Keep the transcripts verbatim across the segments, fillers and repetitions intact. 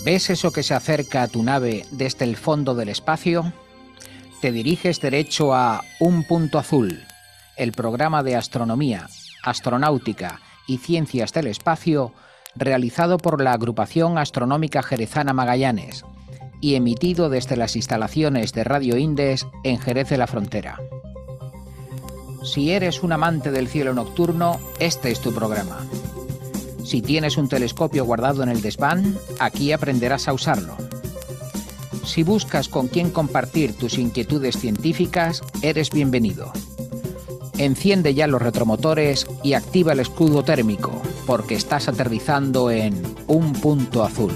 ¿Ves eso que se acerca a tu nave desde el fondo del espacio? Te diriges derecho a Un Punto Azul, el programa de astronomía, astronáutica y ciencias del espacio realizado por la Agrupación Astronómica Jerezana Magallanes y emitido desde las instalaciones de Radio Indes en Jerez de la Frontera. Si eres un amante del cielo nocturno, este es tu programa. Si tienes un telescopio guardado en el desván, aquí aprenderás a usarlo. Si buscas con quién compartir tus inquietudes científicas, eres bienvenido. Enciende ya los retromotores y activa el escudo térmico, porque estás aterrizando en Un Punto Azul.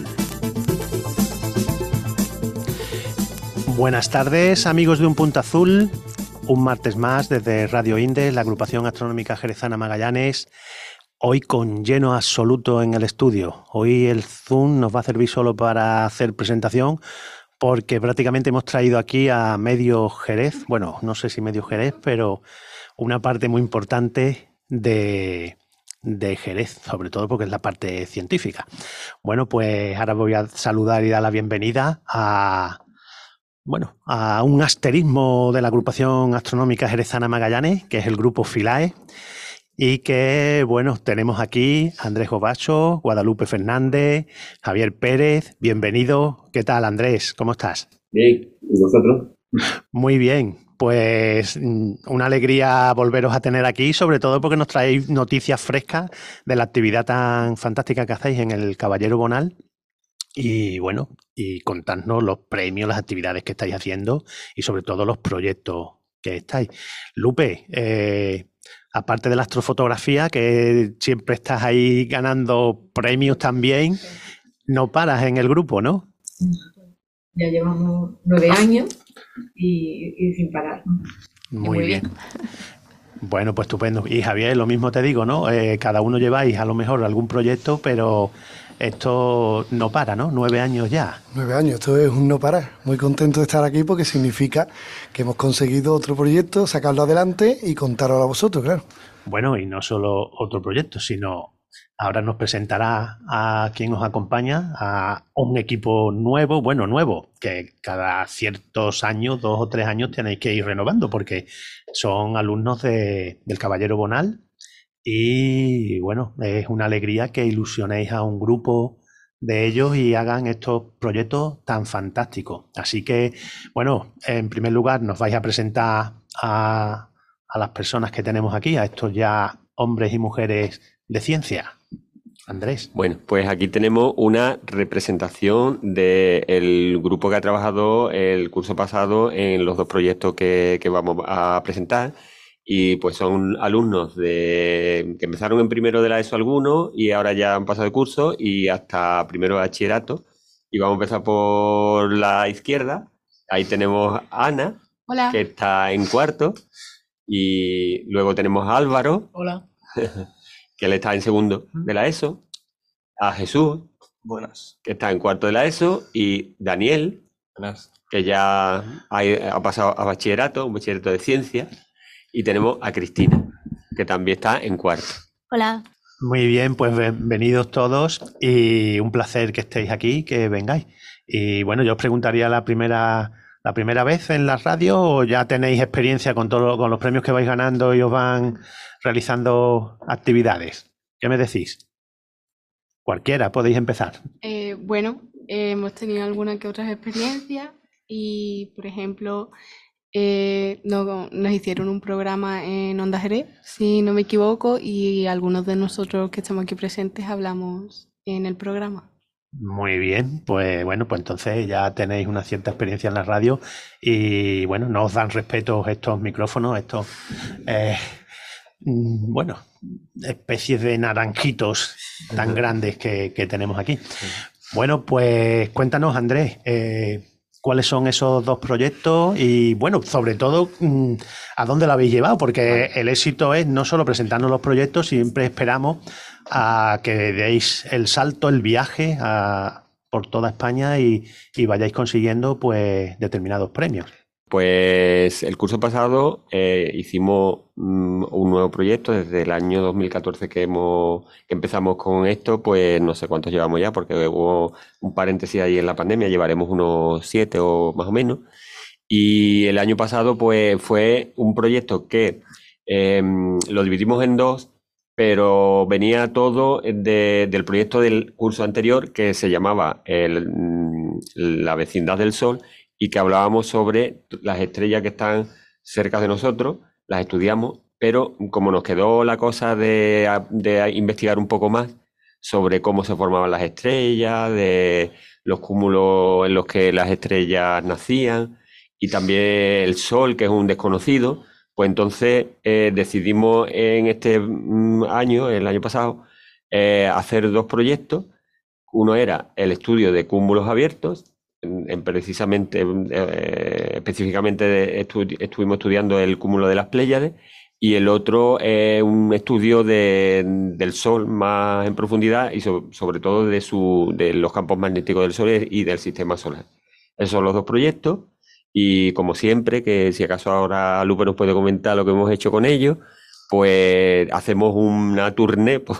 Buenas tardes, amigos de Un Punto Azul. Un martes más desde Radio Indes, la Agrupación Astronómica Jerezana Magallanes. Hoy con lleno absoluto en el estudio. Hoy el Zoom nos va a servir solo para hacer presentación, porque prácticamente hemos traído aquí a medio Jerez, bueno, no sé si medio Jerez, pero una parte muy importante de, de Jerez, sobre todo porque es la parte científica. Bueno, pues ahora voy a saludar y dar la bienvenida a, bueno, a un asterismo de la Agrupación Astronómica Jerezana Magallanes, que es el grupo Philae. Y que, bueno, tenemos aquí a Andrés Govacho, Guadalupe Fernández, Javier Pérez. Bienvenido. ¿Qué tal, Andrés? ¿Cómo estás? Bien. ¿Y vosotros? Muy bien. Pues una alegría volveros a tener aquí, sobre todo porque nos traéis noticias frescas de la actividad tan fantástica que hacéis en el Caballero Bonal. Y, bueno, y contadnos los premios, las actividades que estáis haciendo y, sobre todo, los proyectos que estáis. Lupe, eh... aparte de la astrofotografía, que siempre estás ahí ganando premios también, no paras en el grupo, ¿no? Ya llevamos nueve años y, y sin parar. Muy, muy bien. bien. Bueno, pues estupendo. Y Javier, lo mismo te digo, ¿no? Eh, cada uno lleváis a lo mejor algún proyecto, pero esto no para, ¿no? Nueve años ya. Nueve años, esto es un no parar. Muy contento de estar aquí porque significa que hemos conseguido otro proyecto, sacarlo adelante y contarlo a vosotros, claro. Bueno, y no solo otro proyecto, sino ahora nos presentará a quien os acompaña, a un equipo nuevo, bueno, nuevo, que cada ciertos años, dos o tres años, tenéis que ir renovando, porque son alumnos de, del Caballero Bonal. Y bueno, es una alegría que ilusionéis a un grupo de ellos y hagan estos proyectos tan fantásticos. Así que, bueno, en primer lugar nos vais a presentar a, a las personas que tenemos aquí, a estos ya hombres y mujeres de ciencia. Andrés. Bueno, pues aquí tenemos una representación del grupo que ha trabajado el curso pasado en los dos proyectos que, que vamos a presentar. Y pues son alumnos de que empezaron en primero de la ESO algunos y ahora ya han pasado de curso y hasta primero de bachillerato. Y vamos a empezar por la izquierda. Ahí tenemos a Ana, Hola. Que está en cuarto. Y luego tenemos a Álvaro, Hola. que él está en segundo de la ESO. A Jesús, buenas, que está en cuarto de la ESO. Y Daniel, buenas, que ya ha, ha pasado a bachillerato, un bachillerato de ciencia. Y tenemos a Cristina, que también está en cuarto. Hola. Muy bien, pues bienvenidos todos y un placer que estéis aquí, que vengáis. Y bueno, yo os preguntaría la primera, la primera vez en la radio o ya tenéis experiencia con, todo, con los premios que vais ganando y os van realizando actividades. ¿Qué me decís? Cualquiera, podéis empezar. Eh, bueno, eh, hemos tenido algunas que otras experiencias y, por ejemplo, eh, no, nos hicieron un programa en Onda Jerez, si no me equivoco, y algunos de nosotros que estamos aquí presentes hablamos en el programa. Muy bien, pues bueno, pues entonces ya tenéis una cierta experiencia en la radio y bueno, no os dan respeto estos micrófonos, estos, eh, bueno, especies de naranjitos tan grandes que, que tenemos aquí. Bueno, pues cuéntanos, Andrés, eh, ¿cuáles son esos dos proyectos? Y bueno, sobre todo, ¿a dónde lo habéis llevado? Porque el éxito es no solo presentarnos los proyectos, siempre esperamos a que deis el salto, el viaje a, por toda España y, y vayáis consiguiendo pues determinados premios. Pues el curso pasado eh, hicimos mm, un nuevo proyecto desde el año dos mil catorce que hemos que empezamos con esto, pues no sé cuántos llevamos ya, porque hubo un paréntesis ahí en la pandemia, llevaremos unos siete o más o menos. Y el año pasado pues fue un proyecto que eh, lo dividimos en dos, pero venía todo de- del proyecto del curso anterior que se llamaba el, mm, La vecindad del Sol y que hablábamos sobre las estrellas que están cerca de nosotros, las estudiamos, pero como nos quedó la cosa de, de investigar un poco más sobre cómo se formaban las estrellas, de los cúmulos en los que las estrellas nacían y también el Sol, que es un desconocido, pues entonces eh, decidimos en este mm, año, el año pasado, eh, hacer dos proyectos. Uno era el estudio de cúmulos abiertos, en, en precisamente, eh, específicamente de- estu- estuvimos estudiando el cúmulo de las Pléyades, y el otro es un estudio de- del Sol más en profundidad y so- sobre todo de, su, de los campos magnéticos del Sol y del sistema solar. Esos son los dos proyectos. Y como siempre, que si acaso ahora Lupe nos puede comentar lo que hemos hecho con ellos, pues hacemos una tournée por,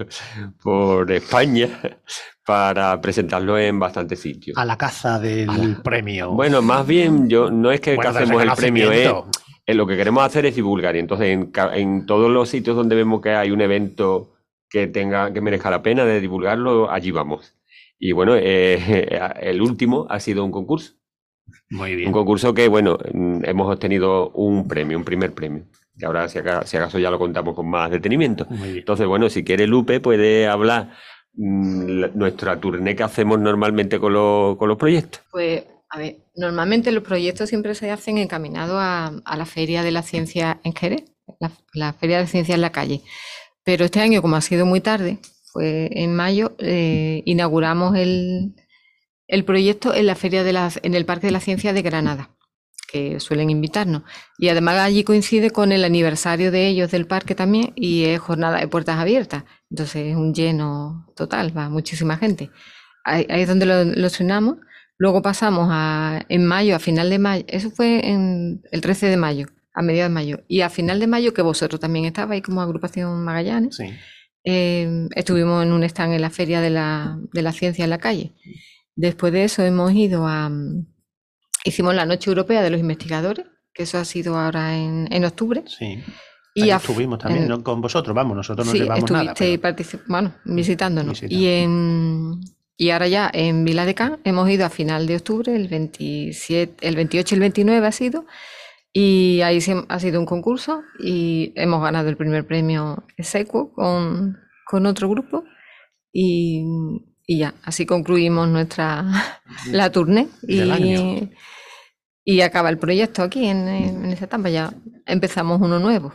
por España para presentarlo en bastantes sitios. A la caza del A la- premio. Bueno, más bien, yo no es que Bueno, del hacemos el premio, es, reconocimiento. es lo que queremos hacer es divulgar. Y entonces, en, ca- en todos los sitios donde vemos que hay un evento que tenga, que merezca la pena de divulgarlo, allí vamos. Y bueno, eh, el último ha sido un concurso. Muy Un bien. concurso que, bueno, mm, hemos obtenido un premio, un primer premio. Que ahora, si acaso, si acaso, ya lo contamos con más detenimiento. Muy bien. Entonces, bueno, si quiere Lupe, puede hablar mm, la- nuestra tournée que hacemos normalmente con los, con los proyectos. Pues, a ver, normalmente los proyectos siempre se hacen encaminados a, a la Feria de la Ciencia en Jerez, la, la Feria de Ciencia en la calle. Pero este año, como ha sido muy tarde, fue en mayo, eh, inauguramos el, el proyecto en la Feria de la, en el Parque de la Ciencia de Granada, que suelen invitarnos. Y además allí coincide con el aniversario de ellos del parque también y es jornada de puertas abiertas. Entonces es un lleno total, va muchísima gente. Ahí, ahí es donde lo, lo estrenamos. Luego pasamos a, en mayo, a final de mayo, eso fue en el trece de mayo, a mediados de mayo. Y a final de mayo, que vosotros también estabais como agrupación Magallanes, Sí. eh, estuvimos en un stand en la Feria de la, de la Ciencia en la calle. Después de eso hemos ido a... mm, Hicimos la Noche Europea de los Investigadores, que eso ha sido ahora en, en octubre. Sí. Y Ahí a- estuvimos también, en- ¿no? Con vosotros, vamos, nosotros no Sí, llevamos nada. estuvisteis pero- partici- bueno, visitándonos. Visitando. Y, en, y ahora ya en Vila de Can hemos ido a final de octubre, el veintisiete, el veintiocho y el veintinueve ha sido, y ahí se- ha sido un concurso y hemos ganado el primer premio Exequo con, con otro grupo y, y ya, así concluimos nuestra la tournée Del año. y, y acaba el proyecto aquí en, en esta etapa, ya empezamos uno nuevo.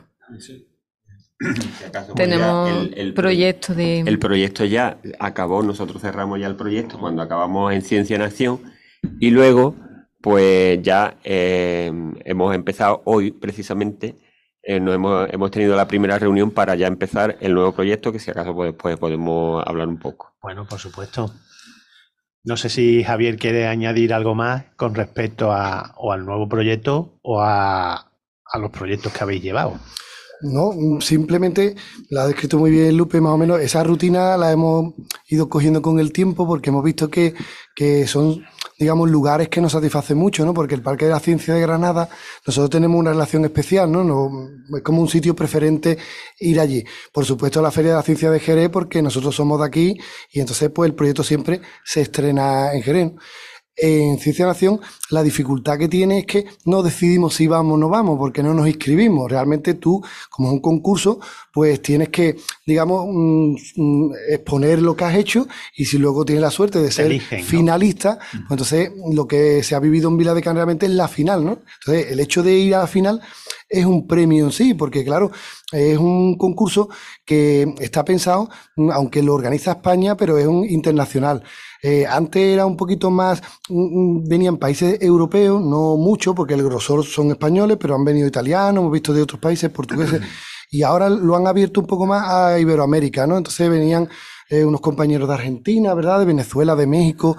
Si acaso, pues, Tenemos ya el- el- proyecto de... El proyecto ya acabó, nosotros cerramos ya el proyecto cuando acabamos en Ciencia en Acción y luego pues ya eh, hemos empezado hoy precisamente, eh, nos hemos, hemos tenido la primera reunión para ya empezar el nuevo proyecto que si acaso pues, después podemos hablar un poco. Bueno, por supuesto. No sé si Javier quiere añadir algo más con respecto a, o al nuevo proyecto o a, a los proyectos que habéis llevado. No, simplemente la ha descrito muy bien Lupe, más o menos. Esa rutina la hemos ido cogiendo con el tiempo porque hemos visto que, que son, digamos, lugares que nos satisfacen mucho, ¿no? Porque el Parque de la Ciencia de Granada, nosotros tenemos una relación especial, ¿no? No, es como un sitio preferente ir allí. Por supuesto, la Feria de la Ciencia de Jerez, porque nosotros somos de aquí y entonces, pues, el proyecto siempre se estrena en Jerez, ¿no? En Ciencia en Acción, la dificultad que tiene es que no decidimos si vamos o no vamos, porque no nos inscribimos. Realmente tú, como es un concurso, pues tienes que, digamos, mm, mm, exponer lo que has hecho y si luego tienes la suerte de ser eligen, ¿no? finalista, pues entonces lo que se ha vivido en Vila de Can realmente es la final, ¿no? Entonces, el hecho de ir a la final es un premio en sí, porque claro, es un concurso que está pensado, mm, aunque lo organiza España, pero es un internacional. Eh, antes era un poquito más, mm, mm, venían países europeos, no mucho, porque el grosor son españoles, pero han venido italianos, hemos visto de otros países, portugueses, y ahora lo han abierto un poco más a Iberoamérica, ¿no? Entonces venían eh, unos compañeros de Argentina, ¿verdad? De Venezuela, de México.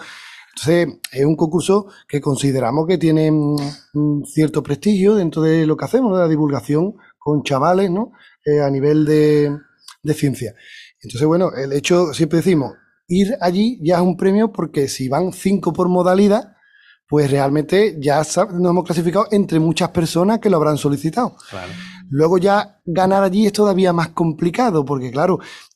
Entonces, es un concurso que consideramos que tiene un cierto prestigio dentro de lo que hacemos, ¿no? De la divulgación con chavales, ¿no? Eh, a nivel de, de ciencia. Entonces, bueno, el hecho, siempre decimos, ir allí ya es un premio porque si van cinco por modalidad, pues realmente ya nos hemos clasificado entre muchas personas que lo habrán solicitado. Claro. Luego ya ganar allí es todavía más complicado porque, claro,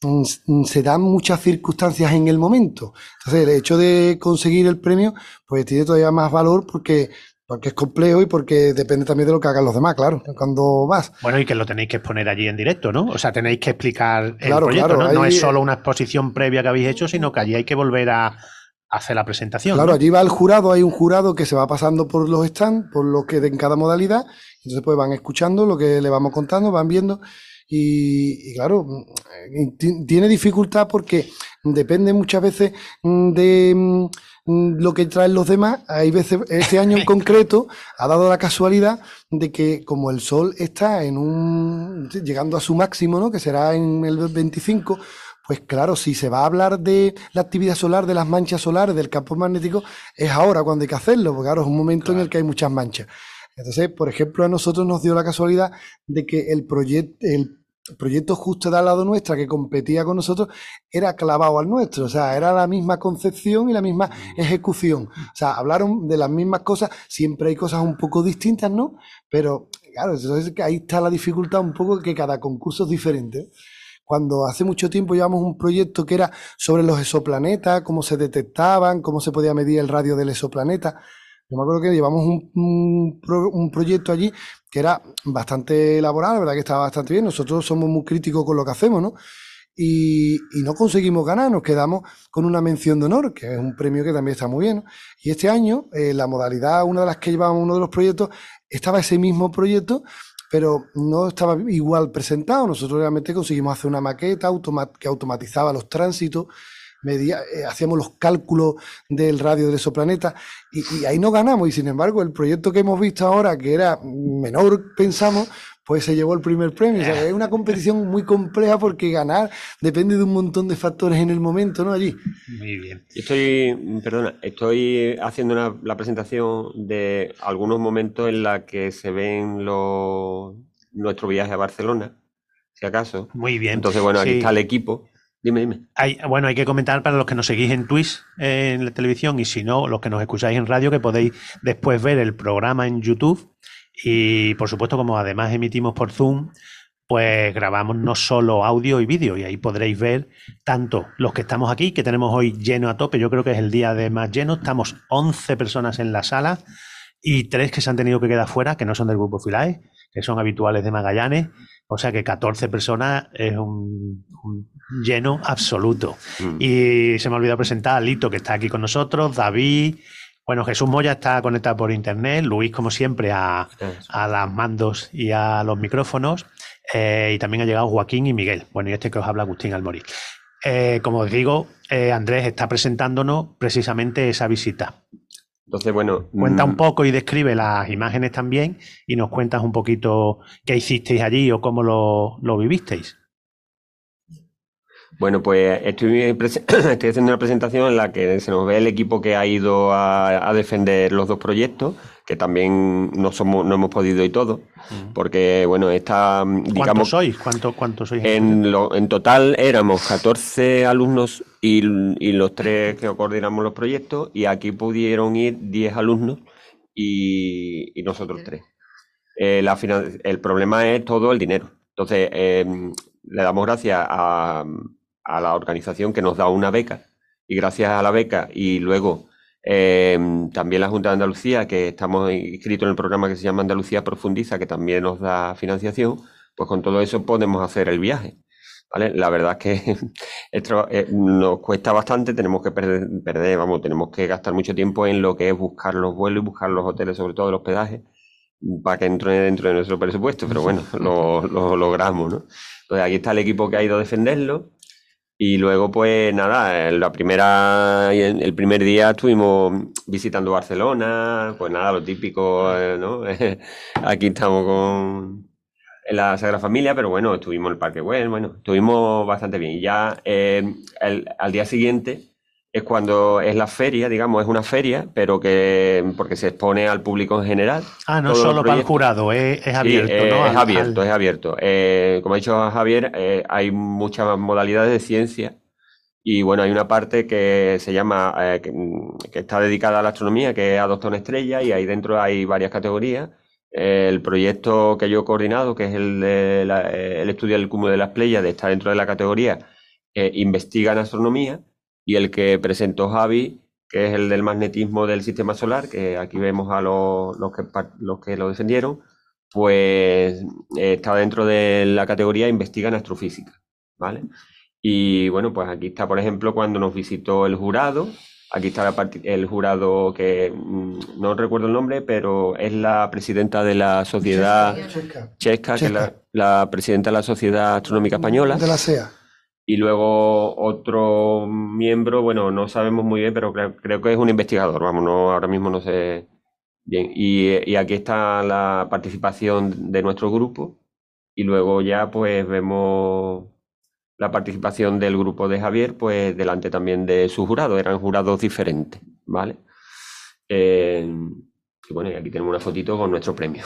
se dan muchas circunstancias en el momento. Entonces, el hecho de conseguir el premio, pues tiene todavía más valor porque, porque es complejo y porque depende también de lo que hagan los demás, claro, cuando vas. Bueno, y que lo tenéis que exponer allí en directo, ¿no? O sea, tenéis que explicar el Claro, proyecto, claro, ¿no? ahí- No es solo una exposición previa que habéis hecho, sino que allí hay que volver a hacer la presentación, Claro, ¿no? allí va el jurado, hay un jurado que se va pasando por los stands, por lo que en cada modalidad, entonces pues van escuchando lo que le vamos contando, van viendo y, y claro, mm, ti- tiene dificultad porque depende muchas veces mm, de mm, lo que traen los demás. Hay veces, este año en concreto, ha dado la casualidad de que como el sol está en un llegando a su máximo, ¿no? Que será en el veinticinco. Pues claro, si se va a hablar de la actividad solar, de las manchas solares, del campo magnético, es ahora cuando hay que hacerlo, porque claro, es un momento en el que hay muchas manchas. Entonces, por ejemplo, a nosotros nos dio la casualidad de que el, proyecto el proyecto justo de al lado nuestra que competía con nosotros era clavado al nuestro, o sea, era la misma concepción y la misma ejecución. O sea, hablaron de las mismas cosas, siempre hay cosas un poco distintas, ¿no? Pero claro, entonces ahí está la dificultad un poco que cada concurso es diferente. Cuando hace mucho tiempo llevamos un proyecto que era sobre los exoplanetas, cómo se detectaban, cómo se podía medir el radio del exoplaneta. Yo me acuerdo que llevamos un, un, pro, un proyecto allí que era bastante elaborado, la verdad que estaba bastante bien. Nosotros somos muy críticos con lo que hacemos, ¿no? Y, y no conseguimos ganar, nos quedamos con una mención de honor, que es un premio que también está muy bien, ¿no? Y este año, eh, la modalidad, una de las que llevamos, uno de los proyectos, estaba ese mismo proyecto, pero no estaba igual presentado. Nosotros realmente conseguimos hacer una maqueta automa que automatizaba los tránsitos, medía, eh, hacíamos los cálculos del radio del exoplaneta y, y ahí no ganamos. Y sin embargo, el proyecto que hemos visto ahora, que era menor, pensamos, pues se llevó el primer premio. O sea, es una competición muy compleja porque ganar depende de un montón de factores en el momento, ¿no? Allí. Muy bien. Estoy, perdona, estoy haciendo una, la presentación de algunos momentos en la que se ven los, nuestro viaje a Barcelona, si acaso. Muy bien. Entonces, bueno, aquí Sí. está el equipo. Dime, dime. Hay, bueno, hay que comentar para los que nos seguís en Twitch, eh, en la televisión, y si no, los que nos escucháis en radio, que podéis después ver el programa en YouTube. Y por supuesto, como además emitimos por Zoom, pues grabamos no solo audio y vídeo, y ahí podréis ver tanto los que estamos aquí, que tenemos hoy lleno a tope. Yo creo que es el día de más lleno. Estamos once personas en la sala y tres que se han tenido que quedar fuera, que no son del grupo Philae, que son habituales de Magallanes. O sea que catorce personas es un, un lleno absoluto. Mm. Y se me ha olvidado presentar a Lito, que está aquí con nosotros, David, bueno, Jesús Moya está conectado por internet, Luis, como siempre, a, a las mandos y a los micrófonos, eh, y también ha llegado Joaquín y Miguel. Bueno, y este que os habla, Agustín Almorí. Eh, como os digo, eh, Andrés está presentándonos precisamente esa visita. Entonces, bueno... Cuenta mm, un poco y describe las imágenes también y nos cuentas un poquito qué hicisteis allí o cómo lo, lo vivisteis. Bueno, pues estoy, estoy haciendo una presentación en la que se nos ve el equipo que ha ido a, a defender los dos proyectos, que también no somos, no hemos podido ir todos, porque bueno, está, digamos... ¿Cuántos sois? ¿Cuánto, cuántos sois? En, lo, en total éramos catorce alumnos y, y los tres que coordinamos los proyectos, y aquí pudieron ir diez alumnos y, y nosotros tres. Eh, la final, el problema es todo el dinero. Entonces, eh, le damos gracias a, a la organización que nos da una beca, y gracias a la beca y luego eh, también la Junta de Andalucía, que estamos inscritos en el programa que se llama Andalucía Profundiza, que también nos da financiación, pues con todo eso podemos hacer el viaje, ¿vale? La verdad es que esto, eh, nos cuesta bastante, tenemos que perder, perder, vamos, tenemos que gastar mucho tiempo en lo que es buscar los vuelos y buscar los hoteles, sobre todo el hospedaje, para que entre dentro de nuestro presupuesto, pero bueno, lo, lo logramos, ¿no? Entonces aquí está el equipo que ha ido a defenderlo, y luego pues nada, la primera, el primer día estuvimos visitando Barcelona, pues nada, lo típico, ¿no? Aquí estamos con en la Sagrada Familia, pero bueno, estuvimos en el Parque Güell, bueno, estuvimos bastante bien. Y ya eh, el, al día siguiente es cuando es la feria, digamos, es una feria, pero que porque se expone al público en general. Ah, no solo para el jurado, es, es abierto, sí, eh, ¿no? Es al, abierto, al... es abierto. Eh, como ha dicho Javier, eh, hay muchas modalidades de ciencia y bueno, hay una parte que se llama, eh, que, que está dedicada a la astronomía, que es Adopta una estrella, y ahí dentro hay varias categorías. Eh, el proyecto que yo he coordinado, que es el, de la, el estudio del cúmulo de las Pléyades, está dentro de la categoría eh, Investiga en astronomía. Y el que presentó Javi, que es el del magnetismo del sistema solar, que aquí vemos a los, los, que, los que lo defendieron, pues eh, está dentro de la categoría Investiga en astrofísica, ¿vale? Y bueno, pues aquí está, por ejemplo, cuando nos visitó el jurado. Aquí está la el jurado que mmm, no recuerdo el nombre, pero es la presidenta de la sociedad checa, checa, que es la, la presidenta de la Sociedad Astronómica Española. De la S E A. Y luego otro miembro, bueno, no sabemos muy bien, pero creo, creo que es un investigador, vamos, no, ahora mismo no sé bien. Y, y aquí está la participación de nuestro grupo y luego ya pues vemos la participación del grupo de Javier, pues delante también de su jurado, eran jurados diferentes, ¿vale? Eh, y bueno, y aquí tenemos una fotito con nuestro premio.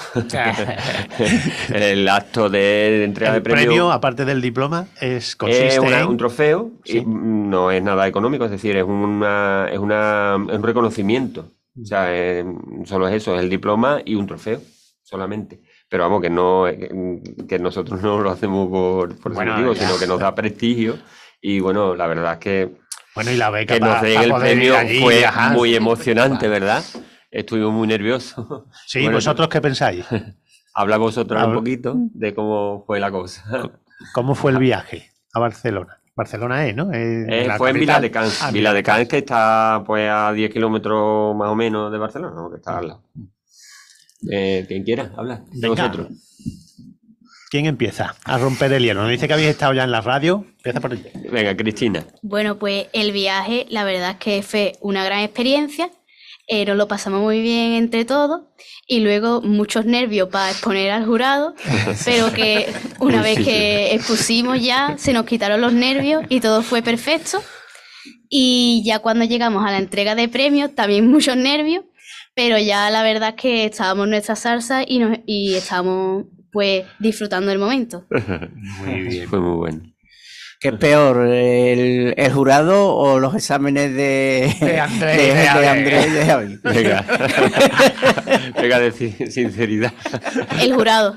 El acto de, de entrega el de premio. El premio, aparte del diploma, es consiste es una, en... un trofeo, ¿Sí? Y no es nada económico, es decir, es, una, es, una, es un reconocimiento. O sea, es, solo es eso, es el diploma y un trofeo, solamente. Pero vamos, que no que nosotros no lo hacemos por, por bueno, ese motivo, ya, sino que nos da prestigio. Y bueno, la verdad es que, bueno, y la beca que nos den el premio allí, fue viajar. Muy emocionante, ¿verdad? Estuvimos muy nerviosos. Sí, bueno, ¿vosotros qué pensáis? Habla vosotros Habla. un poquito de cómo fue la cosa. ¿Cómo fue el viaje a Barcelona? Barcelona es, ¿no? Es eh, fue en Viladecans. Ah, Viladecans, que está pues a diez kilómetros más o menos de Barcelona, ¿no? Que está al lado. Eh, quien quiera, habla de vosotros. ¿Quién empieza a romper el hielo? Nos dice que habéis estado ya en la radio. Empieza por el... Venga, Cristina. Bueno, pues el viaje, la verdad es que fue una gran experiencia. Eh, nos lo pasamos muy bien entre todos y luego muchos nervios para exponer al jurado, pero que una vez que expusimos ya se nos quitaron los nervios y todo fue perfecto. Y ya cuando llegamos a la entrega de premios, también muchos nervios, pero ya la verdad es que estábamos en nuestra salsa y, nos, y estábamos pues disfrutando del momento. Muy bien, fue muy bueno. ¿Qué es peor, el, el jurado o los exámenes de, de Andrés de, de, de, de, Andrés y de Javi? Venga, venga, de sinceridad. El jurado.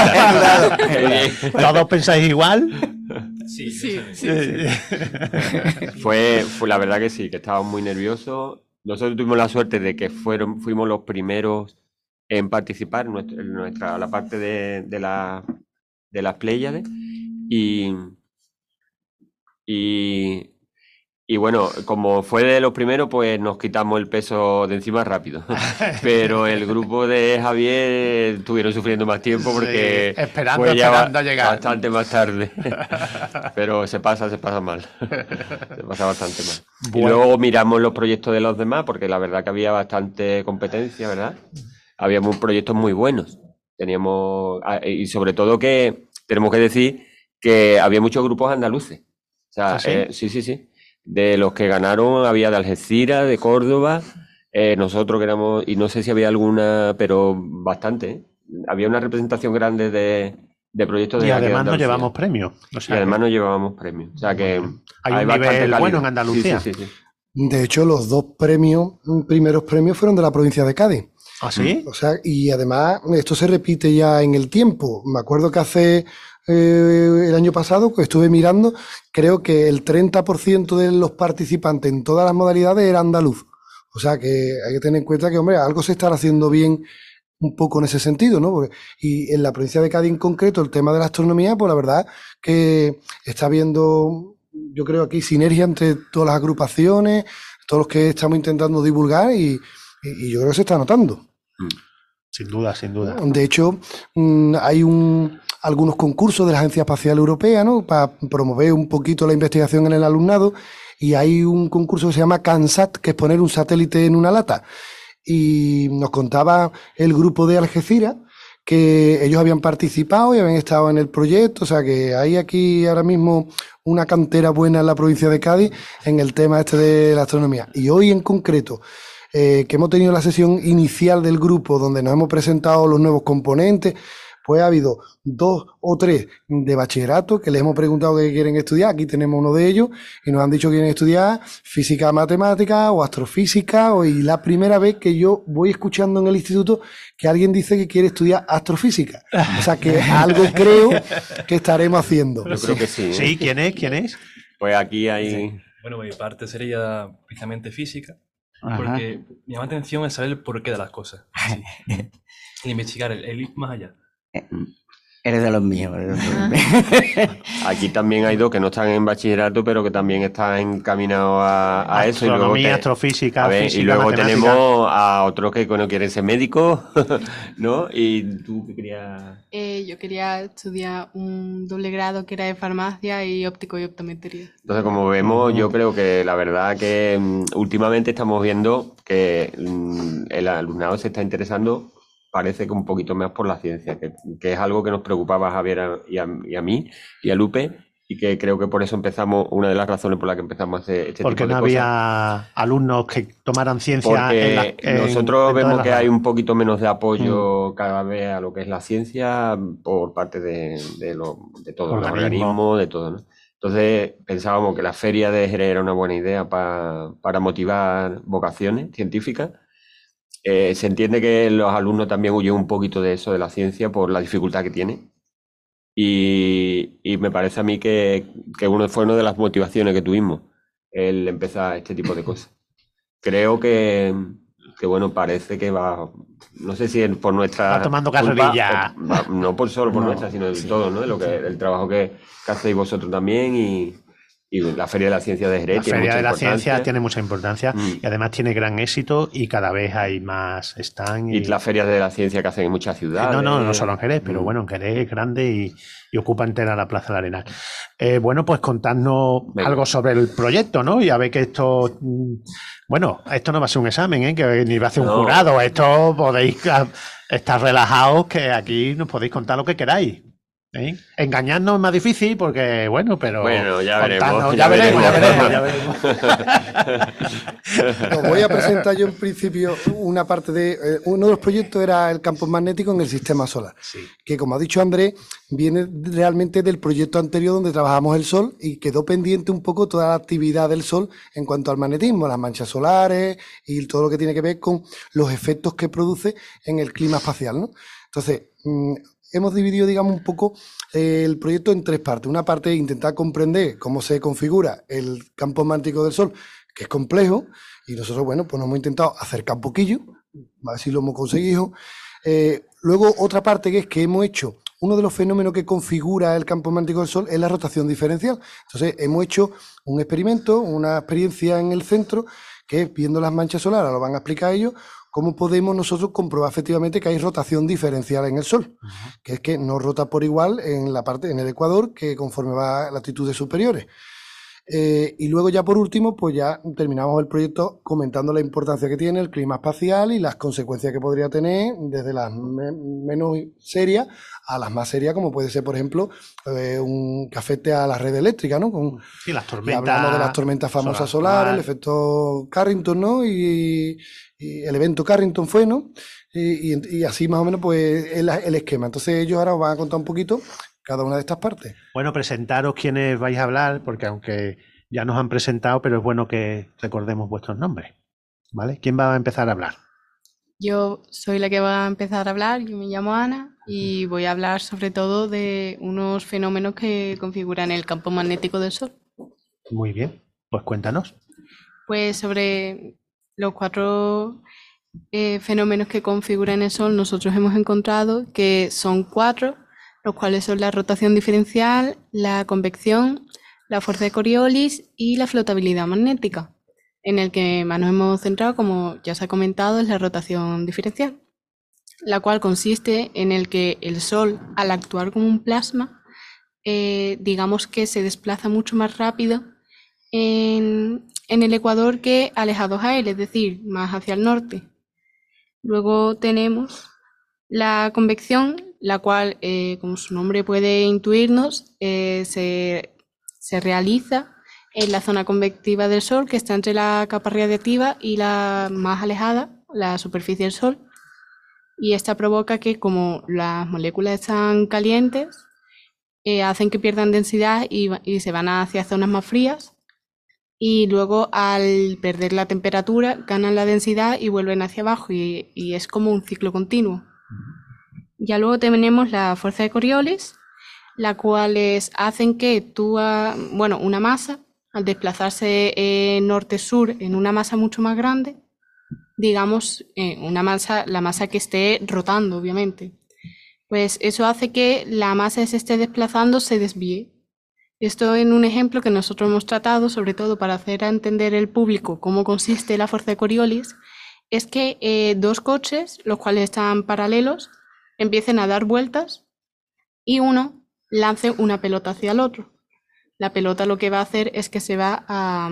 ¿Todos pensáis igual? Sí, sí, sí. sí. Fue, fue la verdad que sí, que estábamos muy nerviosos. Nosotros tuvimos la suerte de que fueron, fuimos los primeros en participar en nuestra, en nuestra la parte de, de, la, de las Pléyades y Y, y bueno, como fue de los primeros, pues nos quitamos el peso de encima rápido. Pero el grupo de Javier estuvieron sufriendo más tiempo porque sí, esperando, fue ya esperando a llegar. Bastante más tarde. Pero se pasa, se pasa mal. Se pasa bastante mal. Bueno. Y luego miramos los proyectos de los demás, porque la verdad que había bastante competencia, ¿verdad? Habíamos proyectos muy buenos. Teníamos, y sobre todo que tenemos que decir que había muchos grupos andaluces. O sea, ¿Ah, sí? Eh, sí, sí, sí. De los que ganaron había de Algeciras, de Córdoba, eh, nosotros que éramos, y no sé si había alguna, pero bastante. ¿eh? Había una representación grande de, de proyectos de Y además nos llevamos premios. O sea, y además que... nos llevábamos premios. O sea que hay, hay un nivel bueno en Andalucía. Sí, sí, sí, sí. De hecho, los dos premios, primeros premios fueron de la provincia de Cádiz. ¿Ah, sí? O sea, y además esto se repite ya en el tiempo. Me acuerdo que hace... Eh, el año pasado, pues estuve mirando, creo que el treinta por ciento de los participantes en todas las modalidades era andaluz. O sea que hay que tener en cuenta que, hombre, algo se está haciendo bien un poco en ese sentido, ¿no? Porque, y en la provincia de Cádiz en concreto, el tema de la astronomía, pues la verdad que está habiendo, yo creo aquí, sinergia entre todas las agrupaciones, todos los que estamos intentando divulgar y, y, y yo creo que se está notando. Sin duda, sin duda. De hecho, hay un... algunos concursos de la Agencia Espacial Europea, ¿no? Para promover un poquito la investigación en el alumnado, y hay un concurso que se llama CanSat, que es poner un satélite en una lata. Y nos contaba el grupo de Algeciras que ellos habían participado y habían estado en el proyecto, o sea que hay aquí ahora mismo una cantera buena en la provincia de Cádiz en el tema este de la astronomía. Y hoy en concreto, eh, que hemos tenido la sesión inicial del grupo donde nos hemos presentado los nuevos componentes, pues ha habido dos o tres de bachillerato que les hemos preguntado qué quieren estudiar. Aquí tenemos uno de ellos y nos han dicho que quieren estudiar física matemática o astrofísica. O, y la primera vez que yo voy escuchando en el instituto que alguien dice que quiere estudiar astrofísica. O sea que algo creo que estaremos haciendo. Yo creo que sí, ¿eh? Sí, ¿quién es? ¿Quién es? Pues aquí hay... Sí. Bueno, mi parte sería precisamente física, Ajá. porque me llama la atención el saber el porqué de las cosas. Sí. Y investigar, el, el ir más allá. Eres de los míos. Eres de los míos. Aquí también hay dos que no están en bachillerato, pero que también están encaminados a, a eso. Y luego, Astronomía, te- astrofísica, a ver, física, y luego matemática. tenemos a otros que bueno, quieren ser médicos, ¿no? Y tú que querías... Eh, yo quería estudiar un doble grado que era de farmacia y óptico y optometría. Entonces, como vemos, yo creo que la verdad que mm, últimamente estamos viendo que mm, el alumnado se está interesando, parece que un poquito más por la ciencia, que, que es algo que nos preocupaba a Javier a- y a, y a mí y a Lupe, y que creo que por eso empezamos, una de las razones por las que empezamos a hacer este Porque tipo de no cosas. había alumnos que tomaran ciencia Porque en la, en- nosotros en todas vemos las que hay ramas. un poquito menos de apoyo cada vez a lo que es la ciencia por parte de, de, lo- de todos los Organismos. organismos, de todo, ¿no? Entonces pensábamos que la feria de Jerez era una buena idea pa- para motivar vocaciones científicas. Eh, se entiende que los alumnos también huyen un poquito de eso, de la ciencia, por la dificultad que tiene. Y, y me parece a mí que, que uno fue una de las motivaciones que tuvimos, el empezar este tipo de cosas. Creo que, que bueno, parece que va, no sé si es por nuestra Va tomando culpa, carrerilla. o va- no por solo por No, nuestra, sino de sí, todo, ¿no? De lo que, el trabajo que, que hacéis vosotros también y, y la Feria de la Ciencia de Jerez La tiene Feria mucha de la importancia. Ciencia tiene mucha importancia Mm. y además tiene gran éxito y cada vez hay más stands. Y las ferias de la ciencia que hacen en muchas ciudades. No, no, no solo en Jerez, pero Mm. bueno, en Jerez es grande y, y ocupa entera la Plaza del Arenal. Eh, bueno, pues contadnos Venga. algo sobre el proyecto, ¿no? Y a ver que esto, mm, bueno, esto no va a ser un examen, ¿eh? Que ni va a ser un No. jurado, esto podéis ah, estar relajados, que aquí nos podéis contar lo que queráis. ¿eh? Engañarnos es más difícil porque, bueno, pero Bueno, ya contadnos- veremos, ya ya veremos, ya veremos. veremos, ya veremos. Os voy a presentar yo en principio una parte de... eh, uno de los proyectos era el campo magnético en el sistema solar, Sí. que como ha dicho Andrés, viene realmente del proyecto anterior donde trabajamos el Sol y quedó pendiente un poco toda la actividad del Sol en cuanto al magnetismo, las manchas solares y todo lo que tiene que ver con los efectos que produce en el clima espacial, ¿no? Entonces, mm, hemos dividido, digamos, un poco eh, el proyecto en tres partes. Una parte es intentar comprender cómo se configura el campo magnético del Sol, que es complejo, y nosotros, bueno, pues nos hemos intentado acercar un poquillo, a ver si lo hemos conseguido. Eh, luego, otra parte que es que hemos hecho uno de los fenómenos que configura el campo magnético del Sol es la rotación diferencial. Entonces, hemos hecho un experimento, una experiencia en el centro, que es viendo las manchas solares, lo van a explicar ellos, cómo podemos nosotros comprobar efectivamente que hay rotación diferencial en el Sol, que es que no rota por igual en la parte, en el ecuador, que conforme va a latitudes superiores. Eh, y luego ya por último, pues ya terminamos el proyecto comentando la importancia que tiene el clima espacial y las consecuencias que podría tener desde las me- menos serias a las más serias, como puede ser, por ejemplo, eh, un que afecte a la red eléctrica, ¿no? Con, Sí, las y tormentas. hablamos de las tormentas famosas solar. solares, el efecto Carrington, ¿no? Y, y el evento Carrington fue, ¿no? Y, y- y así más o menos, pues, el, el esquema. Entonces ellos ahora os van a contar un poquito cada una de estas partes. Bueno, presentaros quiénes vais a hablar, porque aunque ya nos han presentado, pero es bueno que recordemos vuestros nombres. ¿Vale? ¿Quién va a empezar a hablar? Yo soy la que va a empezar a hablar, yo me llamo Ana y voy a hablar sobre todo de unos fenómenos que configuran el campo magnético del Sol. Muy bien, pues cuéntanos. Pues sobre los cuatro eh, fenómenos que configuran el Sol, nosotros hemos encontrado que son cuatro, los cuales son la rotación diferencial, la convección, la fuerza de Coriolis y la flotabilidad magnética. En el que más nos hemos centrado, como ya se ha comentado, es la rotación diferencial, la cual consiste en el que el Sol, al actuar como un plasma, eh, digamos que se desplaza mucho más rápido en, en el ecuador que alejados a él, es decir, más hacia el norte. Luego tenemos La convección, la cual, eh, como su nombre puede intuirnos, eh, se, se realiza en la zona convectiva del Sol, que está entre la capa radiativa y la más alejada, la superficie del Sol. Y esta provoca que, como las moléculas están calientes, eh, hacen que pierdan densidad y, y se van hacia zonas más frías. Y luego, al perder la temperatura, ganan la densidad y vuelven hacia abajo. Y, y es como un ciclo continuo. Ya luego tenemos la fuerza de Coriolis, las cuales hacen que tú, bueno, una masa, al desplazarse eh, norte-sur en una masa mucho más grande, digamos, eh, una masa, la masa que esté rotando, obviamente, pues eso hace que la masa que se esté desplazando se desvíe. Esto en un ejemplo que nosotros hemos tratado, sobre todo para hacer a entender al público cómo consiste la fuerza de Coriolis, es que eh, dos coches, los cuales están paralelos, empiecen a dar vueltas y uno lance una pelota hacia el otro. La pelota lo que va a hacer es que se va a,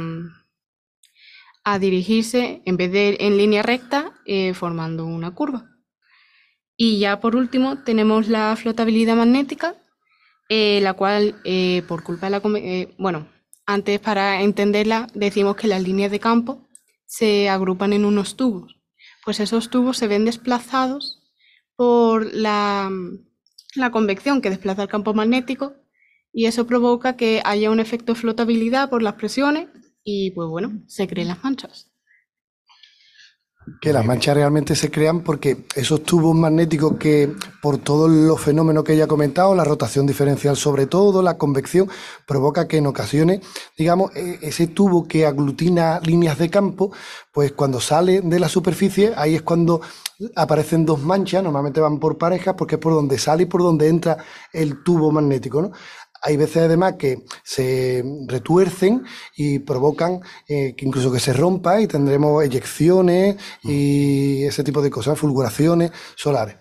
a dirigirse, en vez de en línea recta, eh, formando una curva. Y ya por último tenemos la flotabilidad magnética, eh, la cual, eh, por culpa de la... Eh, bueno, antes para entenderla decimos que las líneas de campo se agrupan en unos tubos. Pues esos tubos se ven desplazados por la, la convección que desplaza el campo magnético, y eso provoca que haya un efecto de flotabilidad por las presiones y, pues bueno, se creen las manchas. Que las manchas realmente se crean porque esos tubos magnéticos que, por todos los fenómenos que ella ha comentado, la rotación diferencial sobre todo, la convección, provoca que en ocasiones, digamos, ese tubo que aglutina líneas de campo, pues cuando sale de la superficie, ahí es cuando aparecen dos manchas, normalmente van por parejas, porque es por donde sale y por donde entra el tubo magnético, ¿no? Hay veces además que se retuercen y provocan eh, que incluso que se rompa y tendremos eyecciones y ese tipo de cosas, fulguraciones solares.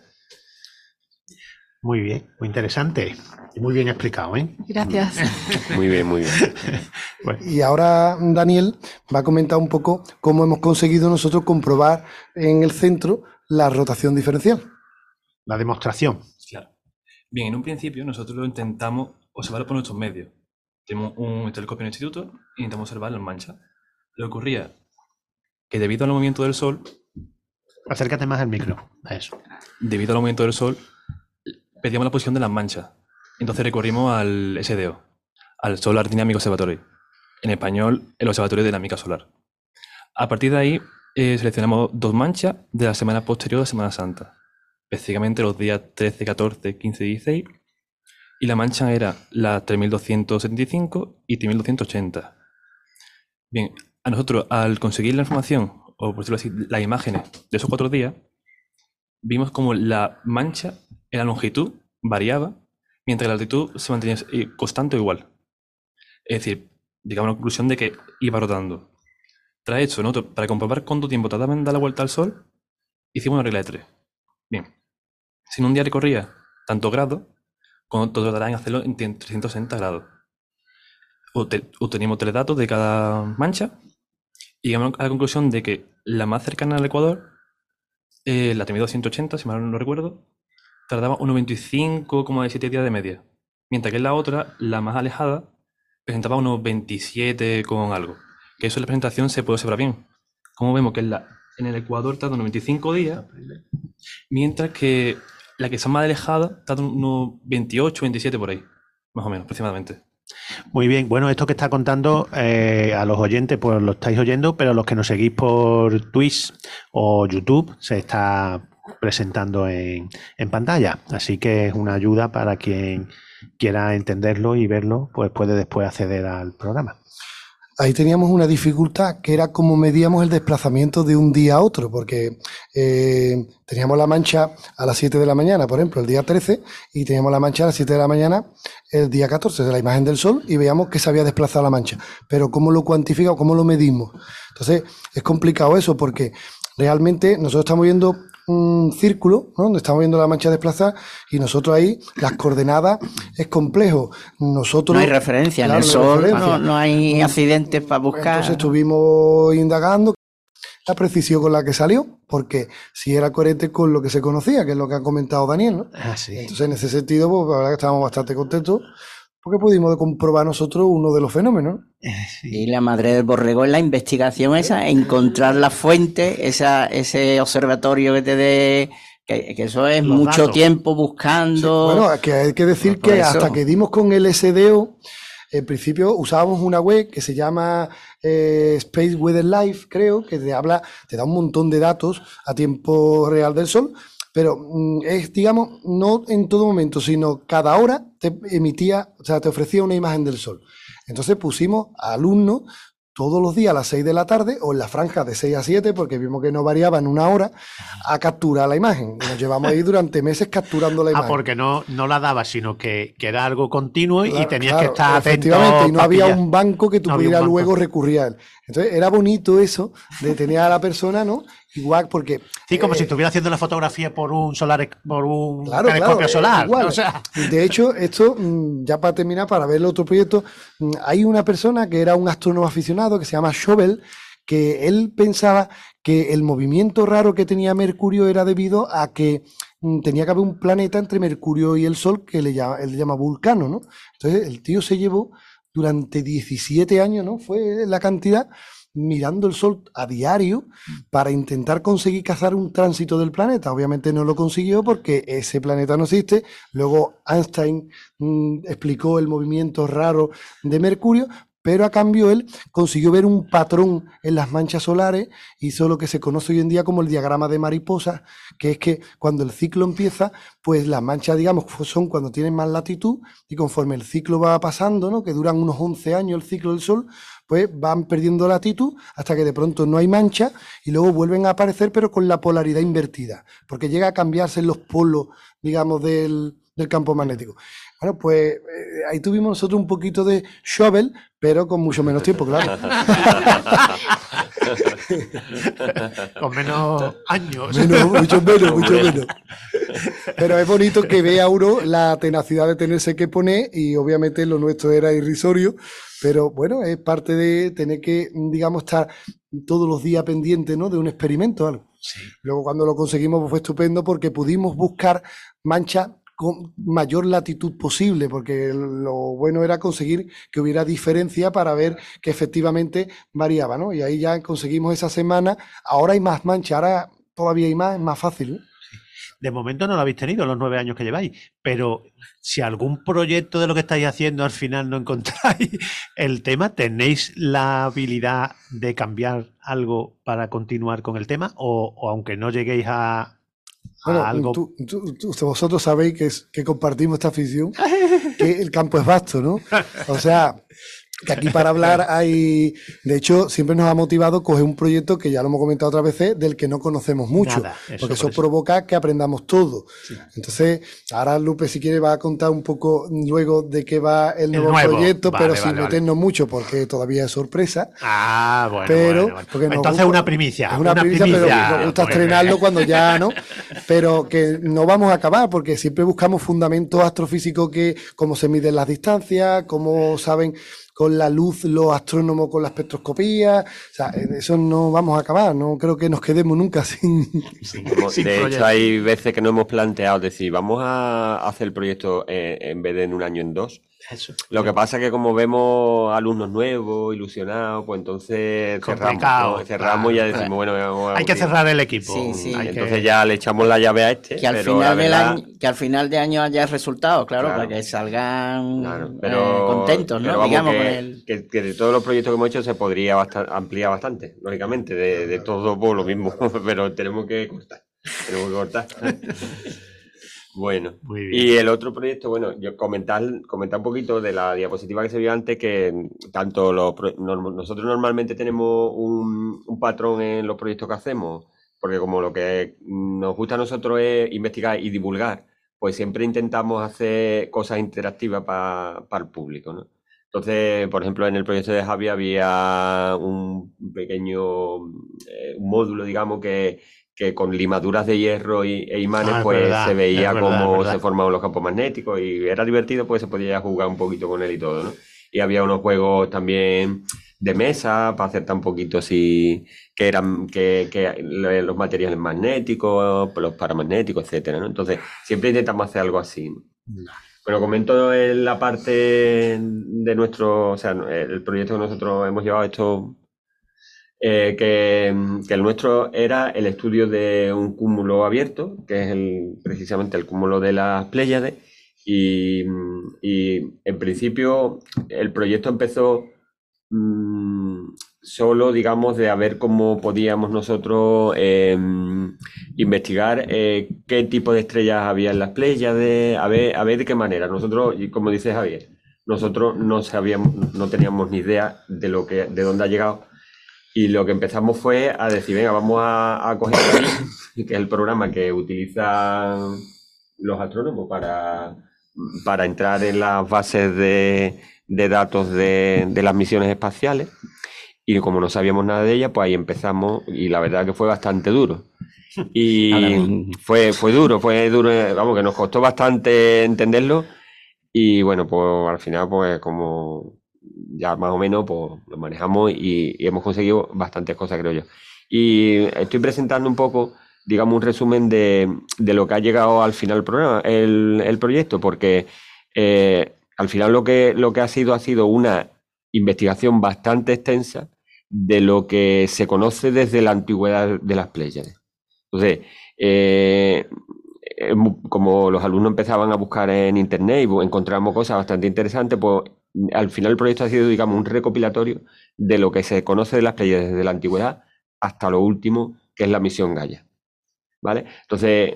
Muy bien, muy interesante y muy bien explicado, ¿eh? Gracias. Muy bien, muy bien. Bueno. Y ahora Daniel va a comentar un poco cómo hemos conseguido nosotros comprobar en el centro la rotación diferencial. La demostración. Claro. Bien, en un principio nosotros lo intentamos observarlo por nuestros medios. Tenemos un telescopio en el instituto e intentamos observarlo en mancha. Lo que ocurría que debido al movimiento del Sol... Acércate más al micro, a eso. Debido al movimiento del Sol, pedíamos la posición de las manchas. Entonces recorrimos al S D O, al Solar Dynamic Observatory. En español, el Observatorio de Dinámica Solar. A partir de ahí, eh, seleccionamos dos manchas de la semana posterior a la Semana Santa. Específicamente los días trece, catorce, quince y dieciséis. Y la mancha era la tres mil doscientos setenta y cinco y tres mil doscientos ochenta. Bien, a nosotros al conseguir la información, o por decirlo así, las imágenes de esos cuatro días, vimos como la mancha en la longitud variaba, mientras que la altitud se mantenía constante o igual. Es decir, llegamos a la conclusión de que iba rotando. Tras eso, nosotros, para comprobar cuánto tiempo tardaban en dar la vuelta al Sol, hicimos una regla de tres. Bien, si en un día recorría tantos grados, cuando tratará en hacerlo en trescientos sesenta grados. Obtenimos tres datos de cada mancha y llegamos a la conclusión de que la más cercana al ecuador, eh, la tres mil doscientos ochenta, si mal no recuerdo, tardaba unos veinticinco coma siete días de media, mientras que la otra, la más alejada, presentaba unos veintisiete con algo. Que eso en la presentación se puede observar bien. Como vemos que en, la, en el ecuador tarda unos veinticinco días, mientras que la que está más alejada tarda unos veintiocho, veintisiete por ahí, más o menos, aproximadamente. Muy bien, bueno, esto que está contando eh, a los oyentes, pues lo estáis oyendo, pero los que nos seguís por Twitch o YouTube se está presentando en, en pantalla, así que es una ayuda para quien quiera entenderlo y verlo, pues puede después acceder al programa. Ahí teníamos una dificultad que era cómo medíamos el desplazamiento de un día a otro, porque eh, teníamos la mancha a las siete de la mañana, por ejemplo, el día trece, y teníamos la mancha a las siete de la mañana el día catorce, de la imagen del Sol, y veíamos que se había desplazado la mancha. Pero ¿cómo lo cuantificamos? ¿Cómo lo medimos? Entonces, es complicado eso, porque realmente nosotros estamos viendo un círculo, ¿no?, donde estamos viendo la mancha desplazada, y nosotros ahí, las coordenadas, es complejo. Nosotros, no hay referencia, claro, en el Sol no, no hay accidentes para buscar. Entonces estuvimos indagando. la precisión con la que salió, porque si era coherente con lo que se conocía, que es lo que ha comentado Daniel, ¿no? Ah, sí. Entonces, en ese sentido, pues la verdad que estábamos bastante contentos porque pudimos comprobar nosotros uno de los fenómenos. Y la madre del borrego es la investigación esa, encontrar la fuente, esa, ese observatorio que te dé, que, que eso es Los mucho datos. tiempo buscando. Sí, bueno, que hay que decir Por que eso. hasta que dimos con el S D O, en principio usábamos una web que se llama eh, Space Weather Live, creo, que te habla, te da un montón de datos a tiempo real del Sol, pero mm, es, digamos, no en todo momento, sino cada hora te emitía, o sea, te ofrecía una imagen del Sol. Entonces pusimos a alumnos todos los días a las seis de la tarde o en la franja de seis a siete, porque vimos que no variaba en una hora, a capturar la imagen. Y nos llevamos ahí durante meses capturando la Ah, imagen. porque no, no la daba, sino que, que era algo continuo y Claro, tenías claro, que estar atento. efectivamente, y no pa' había pillar. un banco que tú No había un pudieras banco. luego recurrir a él. Entonces era bonito eso de tener a la persona, ¿no? Igual porque... Sí, como eh, si estuviera haciendo la fotografía por un solar, por un Claro, telescopio claro, solar. igual. O sea, De hecho, esto, mm, ya para terminar, para ver el otro proyecto, mm, hay una persona que era un astrónomo aficionado que se llama Chauvel, que él pensaba que el movimiento raro que tenía Mercurio era debido a que mm, tenía que haber un planeta entre Mercurio y el Sol que le llama, él le llama Vulcano, ¿no? Entonces el tío se llevó durante diecisiete años, ¿no? Fue la cantidad, mirando el Sol a diario para intentar conseguir cazar un tránsito del planeta. Obviamente no lo consiguió porque ese planeta no existe. Luego Einstein mm, explicó el movimiento raro de Mercurio, pero a cambio él consiguió ver un patrón en las manchas solares, hizo lo que se conoce hoy en día como el diagrama de mariposa, que es que cuando el ciclo empieza, pues las manchas, digamos, son cuando tienen más latitud, y conforme el ciclo va pasando, ¿no? Que duran unos once años el ciclo del Sol, pues van perdiendo latitud hasta que de pronto no hay mancha y luego vuelven a aparecer, pero con la polaridad invertida, porque llega a cambiarse los polos, digamos, del, del campo magnético. Bueno, pues eh, ahí tuvimos nosotros un poquito de Chauvel, pero con mucho menos tiempo, claro. con menos años. Menos, mucho menos, mucho menos. Pero es bonito que vea uno la tenacidad de tenerse que poner, y obviamente lo nuestro era irrisorio, pero bueno, es parte de tener que, digamos, estar todos los días pendiente, ¿no? De un experimento o algo. Sí. Luego cuando lo conseguimos pues, fue estupendo porque pudimos buscar manchas con mayor latitud posible, porque lo bueno era conseguir que hubiera diferencia para ver que efectivamente variaba, ¿no? Y ahí ya conseguimos esa semana. Ahora hay más mancha, ahora todavía hay más, es más fácil, ¿no? De momento no lo habéis tenido los nueve años que lleváis, pero si algún proyecto de lo que estáis haciendo al final no encontráis el tema, ¿tenéis la habilidad de cambiar algo para continuar con el tema? O, o aunque no lleguéis a, a Bueno, algo... tú, tú, tú, vosotros sabéis que, es, que compartimos esta afición, que el campo es vasto, ¿no? O sea, que aquí para hablar hay... De hecho, siempre nos ha motivado coger un proyecto que ya lo hemos comentado otras veces, del que no conocemos mucho, Nada, eso, porque eso, por eso provoca que aprendamos todo. Sí. Entonces, ahora Lupe, si quiere, va a contar un poco luego de qué va el nuevo, el nuevo. proyecto, Vale, pero vale, sin vale. meternos mucho, porque todavía es sorpresa. Ah, bueno, Pero, bueno, bueno. porque nos Entonces gusta- una primicia. Es una, primicia, pero nos gusta porque- estrenarlo cuando ya, ¿no? Pero que no vamos a acabar, porque siempre buscamos fundamentos astrofísicos, que cómo se miden las distancias, cómo saben con la luz los astrónomos con la espectroscopía. O sea, en eso no vamos a acabar, no creo que nos quedemos nunca sin... Como, Sin de proyecto. hecho, hay veces que nos hemos planteado decir, vamos a hacer el proyecto eh, en vez de en un año, en dos. Eso. Lo que pasa es que como vemos alumnos nuevos, ilusionados, pues entonces cerramos, Complicado, ¿no? cerramos y ya claro. decimos, bueno, vamos a Hay que unir. cerrar el equipo. Sí, sí. Hay que- Entonces ya le echamos la llave a este, Que al, pero final la del verdad, año, que al final de año haya resultados, claro, Claro. para que salgan claro, eh, pero, contentos, pero ¿no? vamos, Digamos, que, con el... que- que de todos los proyectos que hemos hecho se podría basta- ampliar bastante, lógicamente, de, de todo por lo mismo, pero tenemos que cortar, tenemos que cortar. Bueno, Muy bien. y el otro proyecto, bueno, yo comentar, comentar un poquito de la diapositiva que se vio antes, que tanto los, pro- norm- nosotros normalmente tenemos un, un patrón en los proyectos que hacemos, porque como lo que nos gusta a nosotros es investigar y divulgar, pues siempre intentamos hacer cosas interactivas pa- para el público, ¿no? Entonces, por ejemplo, en el proyecto de Javi había un pequeño eh, un módulo, digamos, que, que con limaduras de hierro y, e imanes, Ah, es pues verdad, se veía es verdad, cómo es verdad. se formaban los campos magnéticos y era divertido, pues se podía jugar un poquito con él y todo, ¿no? Y había unos juegos también de mesa, para acertar un poquito si que eran que, que los materiales magnéticos, los paramagnéticos, etcétera, ¿no? Entonces, siempre intentamos hacer algo así, ¿no? Bueno, comento en la parte de nuestro, o sea, el proyecto que nosotros hemos llevado esto, eh, que, que el nuestro era el estudio de un cúmulo abierto, que es el, precisamente el cúmulo de las Pléyades, y, y en principio el proyecto empezó mmm, solo, digamos, de a ver cómo podíamos nosotros eh, investigar eh, qué tipo de estrellas había en las Pléyades, a ver, a ver de qué manera. Nosotros, y como dice Javier, nosotros no sabíamos, no teníamos ni idea de lo que, de dónde ha llegado, y lo que empezamos fue a decir, venga, vamos a, a coger aquí, que es el programa que utilizan los astrónomos para, para entrar en las bases de, de datos de, de las misiones espaciales. Y como no sabíamos nada de ella, pues ahí empezamos, y la verdad que fue bastante duro. Y fue, fue duro, fue duro, vamos, que nos costó bastante entenderlo. Y bueno, pues al final, pues como ya más o menos, pues lo manejamos y, y hemos conseguido bastantes cosas, creo yo. Y estoy presentando un poco, digamos, un resumen de, de lo que ha llegado al final el programa, el, el proyecto, porque eh, al final lo que, lo que ha sido ha sido una investigación bastante extensa de lo que se conoce desde la antigüedad de las Pléyades. Entonces, eh, como los alumnos empezaban a buscar en internet y encontramos cosas bastante interesantes, pues al final el proyecto ha sido, digamos, un recopilatorio de lo que se conoce de las Pléyades desde la antigüedad hasta lo último, que es la misión Gaia, ¿vale? Entonces,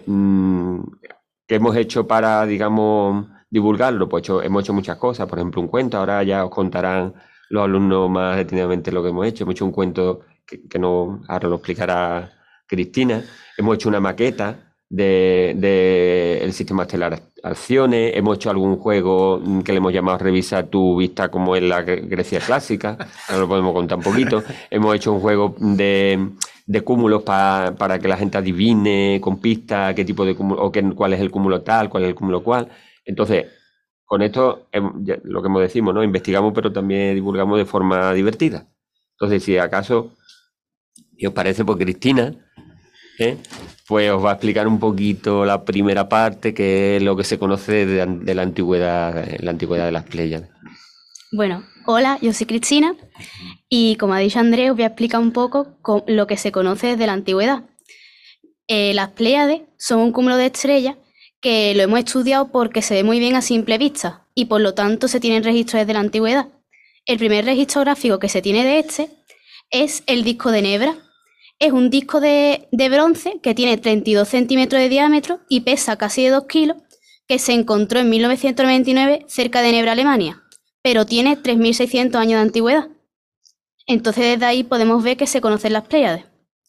¿qué hemos hecho para, digamos, divulgarlo? Pues hecho, hemos hecho muchas cosas, por ejemplo, un cuento. Ahora ya os contarán los alumnos más detenidamente lo que hemos hecho. Hemos hecho un cuento que, que no, ahora lo explicará Cristina. Hemos hecho una maqueta del de, de el sistema estelar Acciones. Hemos hecho algún juego que le hemos llamado Revisa tu vista como en la Grecia clásica. Ahora lo podemos contar un poquito. Hemos hecho un juego de, de cúmulos pa, para que la gente adivine con pistas qué tipo de cúmulo, o qué, cuál es el cúmulo tal, cuál es el cúmulo cual. Entonces, con esto, lo que hemos decimos, ¿no? Investigamos, pero también divulgamos de forma divertida. Entonces, si acaso, y os parece, pues Cristina, ¿eh? pues os va a explicar un poquito la primera parte, que es lo que se conoce de, de la antigüedad, la antigüedad de las Pléyades. Bueno, hola, yo soy Cristina, y como ha dicho Andrés, os voy a explicar un poco lo que se conoce desde la antigüedad. Eh, las Pléyades son un cúmulo de estrellas que lo hemos estudiado porque se ve muy bien a simple vista y por lo tanto se tienen registros desde la antigüedad. El primer registro gráfico que se tiene de este es el disco de Nebra. Es un disco de, de bronce que tiene treinta y dos centímetros de diámetro y pesa casi de dos kilos, que se encontró en mil novecientos noventa y nueve cerca de Nebra, Alemania, pero tiene tres mil seiscientos años de antigüedad. Entonces desde ahí podemos ver que se conocen las Pléyades.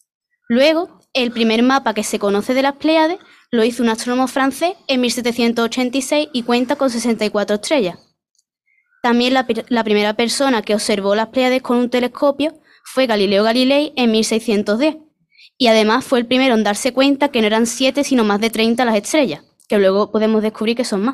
Luego, el primer mapa que se conoce de las Pléyades lo hizo un astrónomo francés en mil setecientos ochenta y seis y cuenta con sesenta y cuatro estrellas. También la, la primera persona que observó las Pléyades con un telescopio fue Galileo Galilei en mil seiscientos diez. Y además fue el primero en darse cuenta que no eran siete, sino más de treinta las estrellas, que luego podemos descubrir que son más.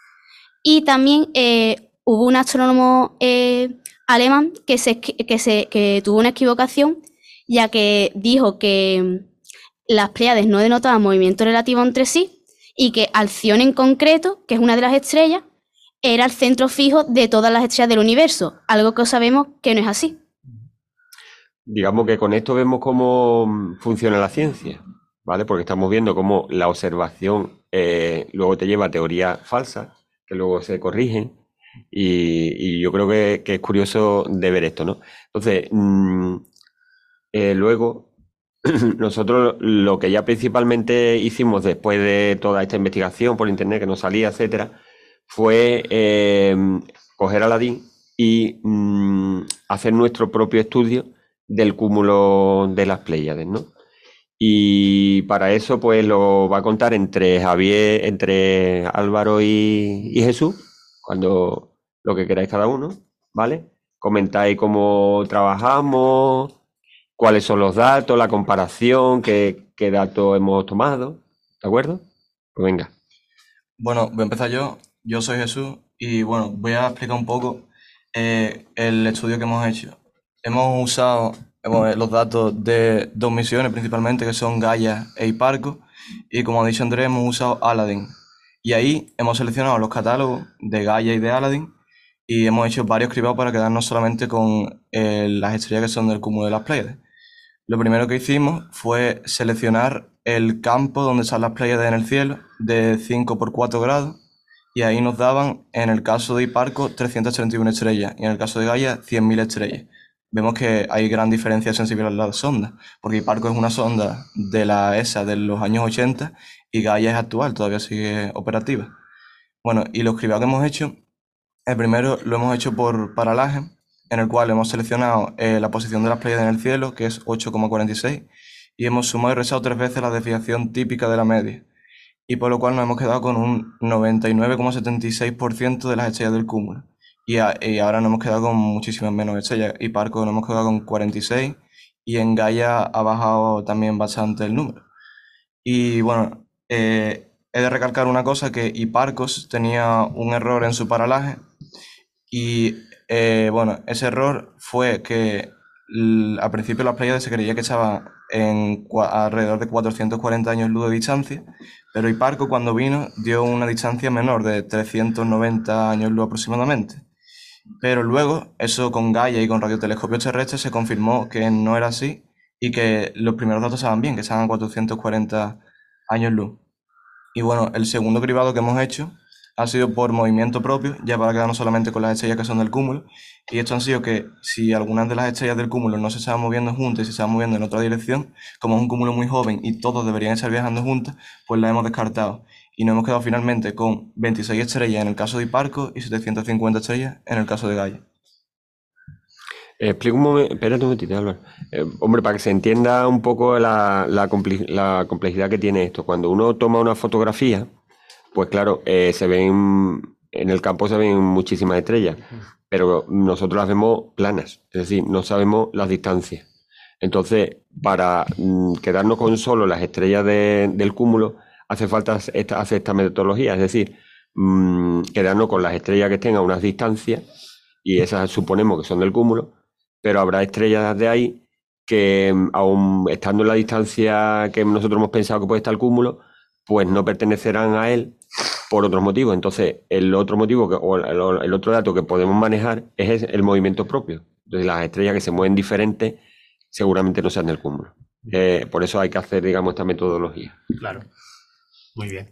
Y también eh, hubo un astrónomo eh, alemán que, se, que, se, que tuvo una equivocación, ya que dijo que las Pléyades no denotaban movimiento relativo entre sí y que Alción en concreto, que es una de las estrellas, era el centro fijo de todas las estrellas del universo, algo que sabemos que no es así. Digamos que con esto vemos cómo funciona la ciencia, ¿vale? Porque estamos viendo cómo la observación eh, luego te lleva a teorías falsas, que luego se corrigen, y, y yo creo que, que es curioso de ver esto, ¿no? Entonces, mmm, eh, luego... Nosotros lo que ya principalmente hicimos después de toda esta investigación por internet que nos salía, etcétera, fue eh, coger Aladín y mm, hacer nuestro propio estudio del cúmulo de las Pléyades, ¿no? Y para eso, pues lo va a contar entre Javier, entre Álvaro y, y Jesús, cuando lo que queráis cada uno, ¿vale? Comentáis cómo trabajamos, cuáles son los datos, la comparación, qué, qué datos hemos tomado, ¿de acuerdo? Pues venga. Bueno, voy a empezar yo. Yo soy Jesús y bueno, voy a explicar un poco eh, el estudio que hemos hecho. hemos usado hemos, los datos de dos misiones principalmente, que son Gaia e Hiparco, y como ha dicho Andrés, hemos usado Aladdin. Y ahí hemos seleccionado los catálogos de Gaia y de Aladdin, y hemos hecho varios cribados para quedarnos solamente con eh, las estrellas que son del cúmulo de las Pléyades. Lo primero que hicimos fue seleccionar el campo donde están las Pléyades en el cielo de cinco por cuatro grados, y ahí nos daban, en el caso de Hiparco, trescientas treinta y una estrellas, y en el caso de Gaia, cien mil estrellas. Vemos que hay gran diferencia de sensibilidad en las sondas, porque Hiparco es una sonda de la E S A de los años ochenta y Gaia es actual, todavía sigue operativa. Bueno, y los cribados que hemos hecho, el primero lo hemos hecho por paralaje, en el cual hemos seleccionado eh, la posición de las Pléyades en el cielo, que es ocho coma cuarenta y seis, y hemos sumado y restado tres veces la desviación típica de la media, y por lo cual nos hemos quedado con un noventa y nueve coma setenta y seis por ciento de las estrellas del cúmulo. Y, a, y ahora nos hemos quedado con muchísimas menos estrellas. Hiparco nos hemos quedado con cuarenta y seis, y en Gaia ha bajado también bastante el número. Y bueno, eh, he de recalcar una cosa, que Hiparcos tenía un error en su paralaje, y eh, bueno, ese error fue que l- al principio las Pléyades se creía que estaban en cua- alrededor de cuatrocientos cuarenta años luz de distancia, pero Hiparco cuando vino dio una distancia menor de trescientos noventa años luz aproximadamente. Pero luego, eso con Gaia y con radiotelescopios terrestres se confirmó que no era así, y que los primeros datos estaban bien, que estaban a cuatrocientos cuarenta años luz. Y bueno, el segundo cribado que hemos hecho ha sido por movimiento propio, ya para quedarnos solamente con las estrellas que son del cúmulo. Y esto ha sido que si algunas de las estrellas del cúmulo no se estaban moviendo juntas y se estaban moviendo en otra dirección, como es un cúmulo muy joven y todos deberían estar viajando juntas, pues las hemos descartado. Y nos hemos quedado finalmente con veintiséis estrellas en el caso de Hiparco y setecientas cincuenta estrellas en el caso de Gaia. Explico un momento, espérate un momentito, Álvaro. Eh, hombre, para que se entienda un poco la, la, comple- la complejidad que tiene esto. Cuando uno toma una fotografía, pues claro, eh, se ven, en el campo se ven muchísimas estrellas, pero nosotros las vemos planas, es decir, no sabemos las distancias. Entonces, para mm, quedarnos con solo las estrellas de- del cúmulo, hace falta esta, hacer esta metodología, es decir, mm, quedarnos con las estrellas que estén a unas distancias, y esas suponemos que son del cúmulo, pero habrá estrellas de ahí que, mm, aun estando en la distancia que nosotros hemos pensado que puede estar el cúmulo, pues no pertenecerán a él por otros motivos. Entonces, el otro motivo que, o el, el otro dato que podemos manejar es el movimiento propio. Entonces, las estrellas que se mueven diferentes seguramente no sean del cúmulo. Eh, por eso hay que hacer, digamos, esta metodología. Claro. Muy bien.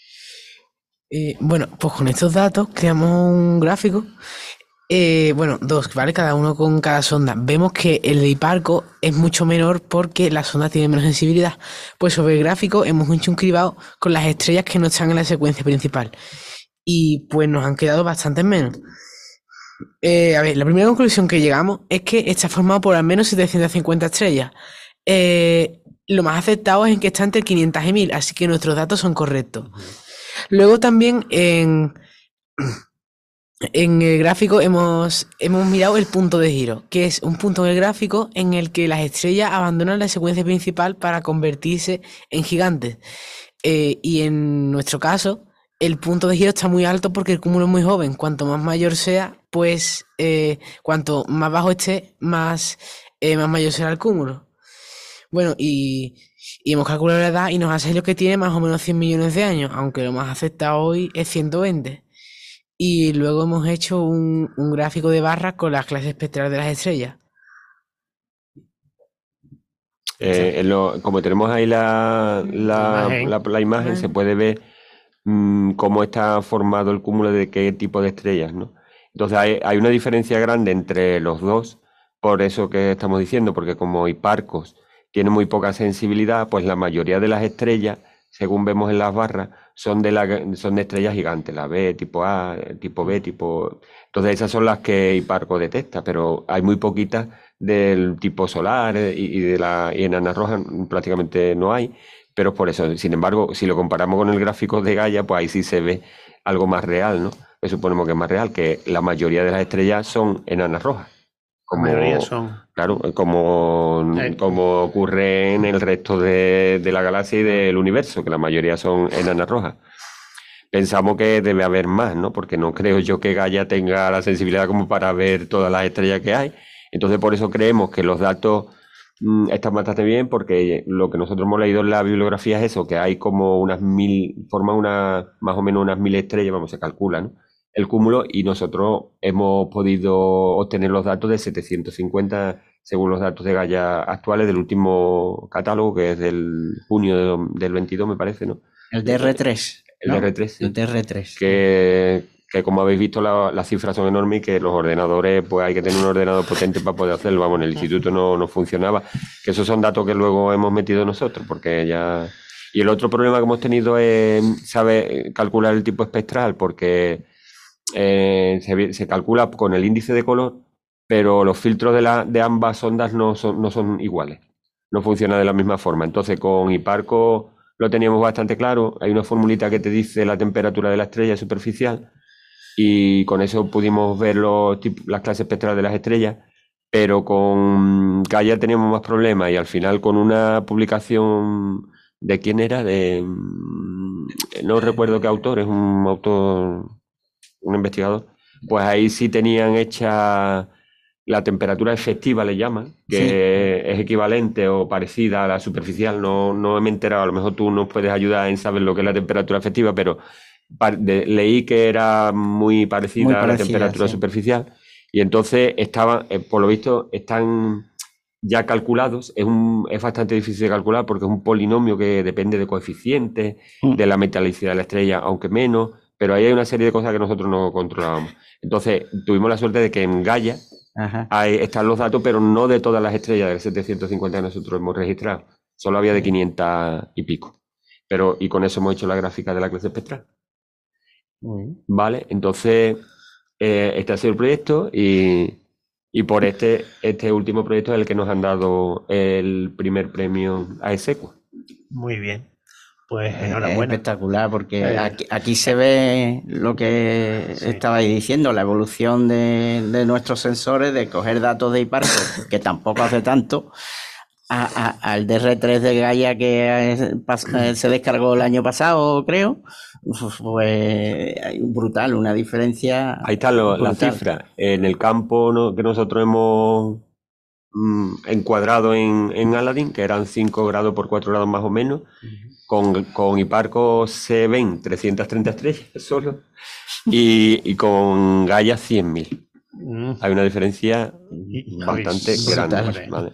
Eh, bueno, pues con estos datos creamos un gráfico. Eh, bueno, dos, ¿vale? Cada uno con cada sonda. Vemos que el de Hiparco es mucho menor porque la sonda tiene menos sensibilidad. Pues sobre el gráfico hemos hecho un cribado con las estrellas que no están en la secuencia principal. Y pues nos han quedado bastantes menos. Eh, a ver, la primera conclusión que llegamos es que está formado por al menos setecientas cincuenta estrellas. Eh, lo más aceptado es en que está entre quinientas y mil, así que nuestros datos son correctos. Luego también en, en el gráfico hemos, hemos mirado el punto de giro, que es un punto en el gráfico en el que las estrellas abandonan la secuencia principal para convertirse en gigantes. Eh, y en nuestro caso, el punto de giro está muy alto porque el cúmulo es muy joven. Cuanto más mayor sea, pues eh, cuanto más bajo esté, más, eh, más mayor será el cúmulo. Bueno, y, y hemos calculado la edad y nos ha salido que tiene más o menos cien millones de años, aunque lo más aceptado hoy es ciento veinte. Y luego hemos hecho un, un gráfico de barras con las clases espectrales de las estrellas. Eh, en lo- como tenemos ahí la, la, imagen. la- la imagen, se puede ver mm, cómo está formado el cúmulo de qué tipo de estrellas, ¿no? Entonces hay, hay una diferencia grande entre los dos, por eso que estamos diciendo, porque como Hiparcos tiene muy poca sensibilidad, pues la mayoría de las estrellas, según vemos en las barras, son de, la, son de estrellas gigantes, la B, tipo A, tipo B, tipo... Entonces esas son las que Hiparco detecta, pero hay muy poquitas del tipo solar y, y de la y enana roja prácticamente no hay, pero por eso, sin embargo, si lo comparamos con el gráfico de Gaia, pues ahí sí se ve algo más real, ¿no? Pues suponemos que es más real, que la mayoría de las estrellas son enanas rojas. Como, La mayoría son. Claro, como, Eh. como ocurre en el resto de, de la galaxia y del universo, que la mayoría son enanas rojas. Pensamos que debe haber más, ¿no? Porque no creo yo que Gaia tenga la sensibilidad como para ver todas las estrellas que hay. Entonces, por eso creemos que los datos mmm, están bastante bien, porque lo que nosotros hemos leído en la bibliografía es eso, que hay como unas mil, forman una, más o menos unas mil estrellas, vamos, se calcula, ¿no?, el cúmulo, y nosotros hemos podido obtener los datos de setecientos cincuenta según los datos de Gaia actuales del último catálogo, que es del junio de, del veintidós, me parece, ¿no? El D R tres. El ¿no? D R tres, sí. El D R tres. Que, que como habéis visto, la, las cifras son enormes y que los ordenadores, pues hay que tener un ordenador potente para poder hacerlo. Vamos, en el instituto no, no funcionaba. Que esos son datos que luego hemos metido nosotros, porque ya... Y el otro problema que hemos tenido es saber calcular el tipo espectral, porque eh, se, se calcula con el índice de color, pero los filtros de, la, de ambas ondas no son, no son iguales, no funciona de la misma forma. Entonces, con Hiparco lo teníamos bastante claro. Hay una formulita que te dice la temperatura de la estrella superficial y con eso pudimos ver los tipos, las clases espectrales de las estrellas, pero con Gaia teníamos más problemas, y al final, con una publicación de quién era, de no recuerdo qué autor, es un autor, un investigador, pues ahí sí tenían hecha la temperatura efectiva, le llaman, que sí, es equivalente o parecida a la superficial. No, no me he enterado, a lo mejor tú nos puedes ayudar en saber lo que es la temperatura efectiva, pero de, leí que era muy parecida, muy parecida a la temperatura sí. superficial, y entonces estaban, eh, por lo visto, están ya calculados. Es, un, es bastante difícil de calcular porque es un polinomio que depende de coeficientes, mm. de la metalicidad de la estrella, aunque menos, pero ahí hay una serie de cosas que nosotros no controlábamos. Entonces, tuvimos la suerte de que en Gaia Hay, están los datos, pero no de todas las estrellas de setecientos cincuenta que nosotros hemos registrado. Solo había de quinientos y pico. Pero, y con eso hemos hecho la gráfica de la clase espectral. Mm. Vale, entonces, eh, este ha sido el proyecto, y, y por este, este último proyecto es el que nos han dado el primer premio a ESECO. Muy bien. Pues Es enhorabuena. espectacular, porque Eh, aquí, aquí se ve lo que Sí. estabais diciendo, la evolución de, de nuestros sensores, de coger datos de Hiparco, que tampoco hace tanto, a- a- al D R tres de Gaia que eh, pas- eh, se descargó el año pasado, creo. Pues hay un brutal, una diferencia Ahí están lo- las brutal. cifras. En el campo, ¿no?, que nosotros hemos mm, encuadrado en, en Aladdin, que eran cinco grados por cuatro grados más o menos, con, con Hiparco se ven trescientas treinta estrellas solo, y, y con Gaia cien mil. Mm, Hay una diferencia y- bastante y- grande. brutal. ¿Vale?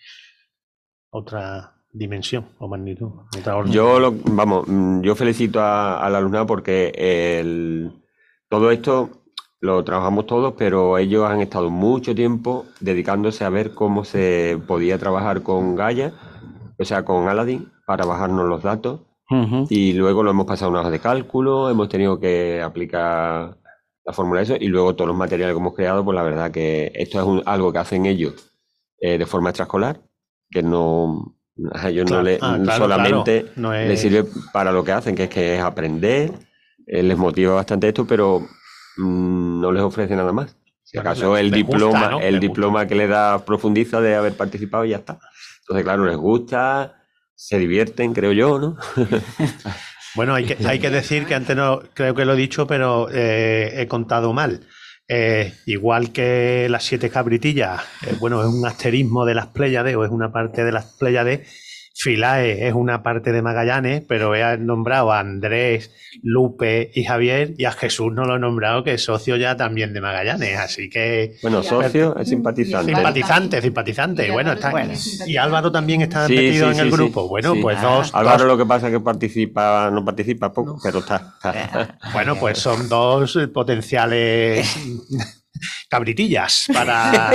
Otra dimensión o magnitud. Otra orden. Yo, lo, vamos, mm, yo felicito a- al alumnado porque el, todo esto lo trabajamos todos, pero ellos han estado mucho tiempo dedicándose a ver cómo se podía trabajar con Gaia, o sea, con Aladdin, para bajarnos los datos. Ujú. Y luego lo hemos pasado a una hoja de cálculo, hemos tenido que aplicar la fórmula de eso, y luego todos los materiales que hemos creado, pues la verdad que esto es un- algo que hacen ellos eh, de forma extraescolar, que no, a ellos Claro, no le, ah, claro, solamente claro. No es- les sirve para lo que hacen, que es que es aprender, eh, les motiva bastante esto, pero mm, no les ofrece nada más. Si Bueno, acaso les- el les gusta, diploma, ¿no? el Les diploma que le da profundiza de haber participado y ya está. Entonces, claro, les gusta, se divierten, creo yo, ¿no? Bueno, hay que, hay que decir que antes no, creo que lo he dicho, pero eh, he contado mal. Eh, igual que las siete cabritillas, eh, bueno, es un asterismo de las Pléyades, o es una parte de las Pléyades. Philae es una parte de Magallanes, pero he nombrado a Andrés, Lupe y Javier, y a Jesús no lo he nombrado, que es socio ya también de Magallanes, así que... Bueno, socio es simpatizante. Simpatizante, simpatizante. Y Bueno, Álvaro está, también es simpatizante. y Álvaro también está Sí, metido sí, en el sí, sí. grupo. Bueno, Sí. pues dos, Álvaro dos- lo que pasa es que participa, no participa poco, pero está. está. bueno, pues son dos eh, potenciales cabritillas para,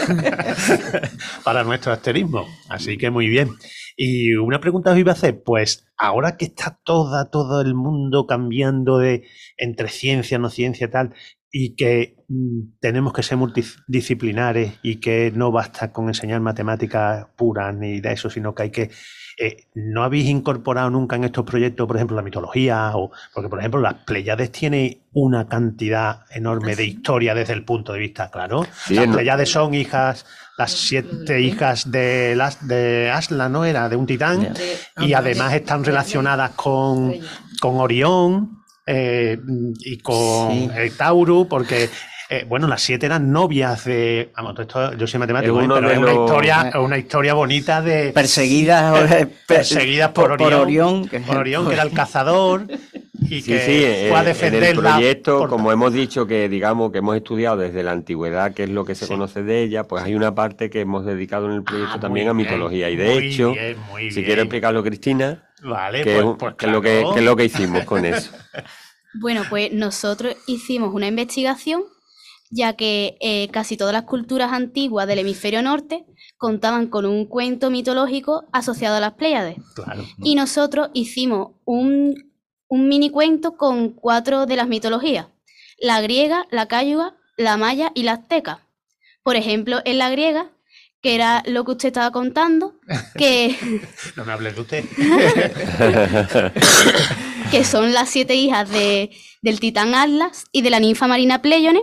para nuestro asterismo. Así que muy bien. Y una pregunta os iba a hacer, pues ahora que está toda, todo el mundo cambiando de entre ciencia, no ciencia y tal, y que mm, tenemos que ser multidisciplinares y que no basta con enseñar matemáticas puras ni de eso, sino que hay que... eh, ¿no habéis incorporado nunca en estos proyectos, por ejemplo, la mitología? O, porque, por ejemplo, las Pléyades tiene una cantidad enorme de historia desde el punto de vista, claro. Sí, las no- Pléyades son hijas, las siete hijas de, las, de Asla, ¿no? Era de un titán. De- Y además están relacionadas con, con Orión eh, y con Sí. el Tauro, porque Eh, bueno, las siete eran novias de... Vamos, esto, yo soy matemático, Es ¿eh? uno pero de es una, los- historia, es una historia bonita de... Perseguidas, eh, perseguidas por, por- por Orión, Orión, que- por Orión, que era el cazador, y Sí, que sí, eh, fue a en el defenderla. proyecto, por- como hemos dicho, que digamos que hemos estudiado desde la antigüedad, que es lo que se Sí. conoce de ella, pues hay una parte que hemos dedicado en el proyecto Ah, también a muy bien, mitología. Y de muy hecho, bien, muy si bien. quiere explicarlo Cristina, Vale, que, pues, es un- pues que es lo que, claro. que es lo que hicimos con eso. Bueno, pues nosotros hicimos una investigación, ya que eh, casi todas las culturas antiguas del hemisferio norte contaban con un cuento mitológico asociado a las Pléyades. Claro. Y nosotros hicimos un, un mini cuento con cuatro de las mitologías: la griega, la cayuga, la maya y la azteca. Por ejemplo, en la griega, que era lo que usted estaba contando, que, No me hables de usted. que son las siete hijas de, del titán Atlas y de la ninfa marina Pléyone,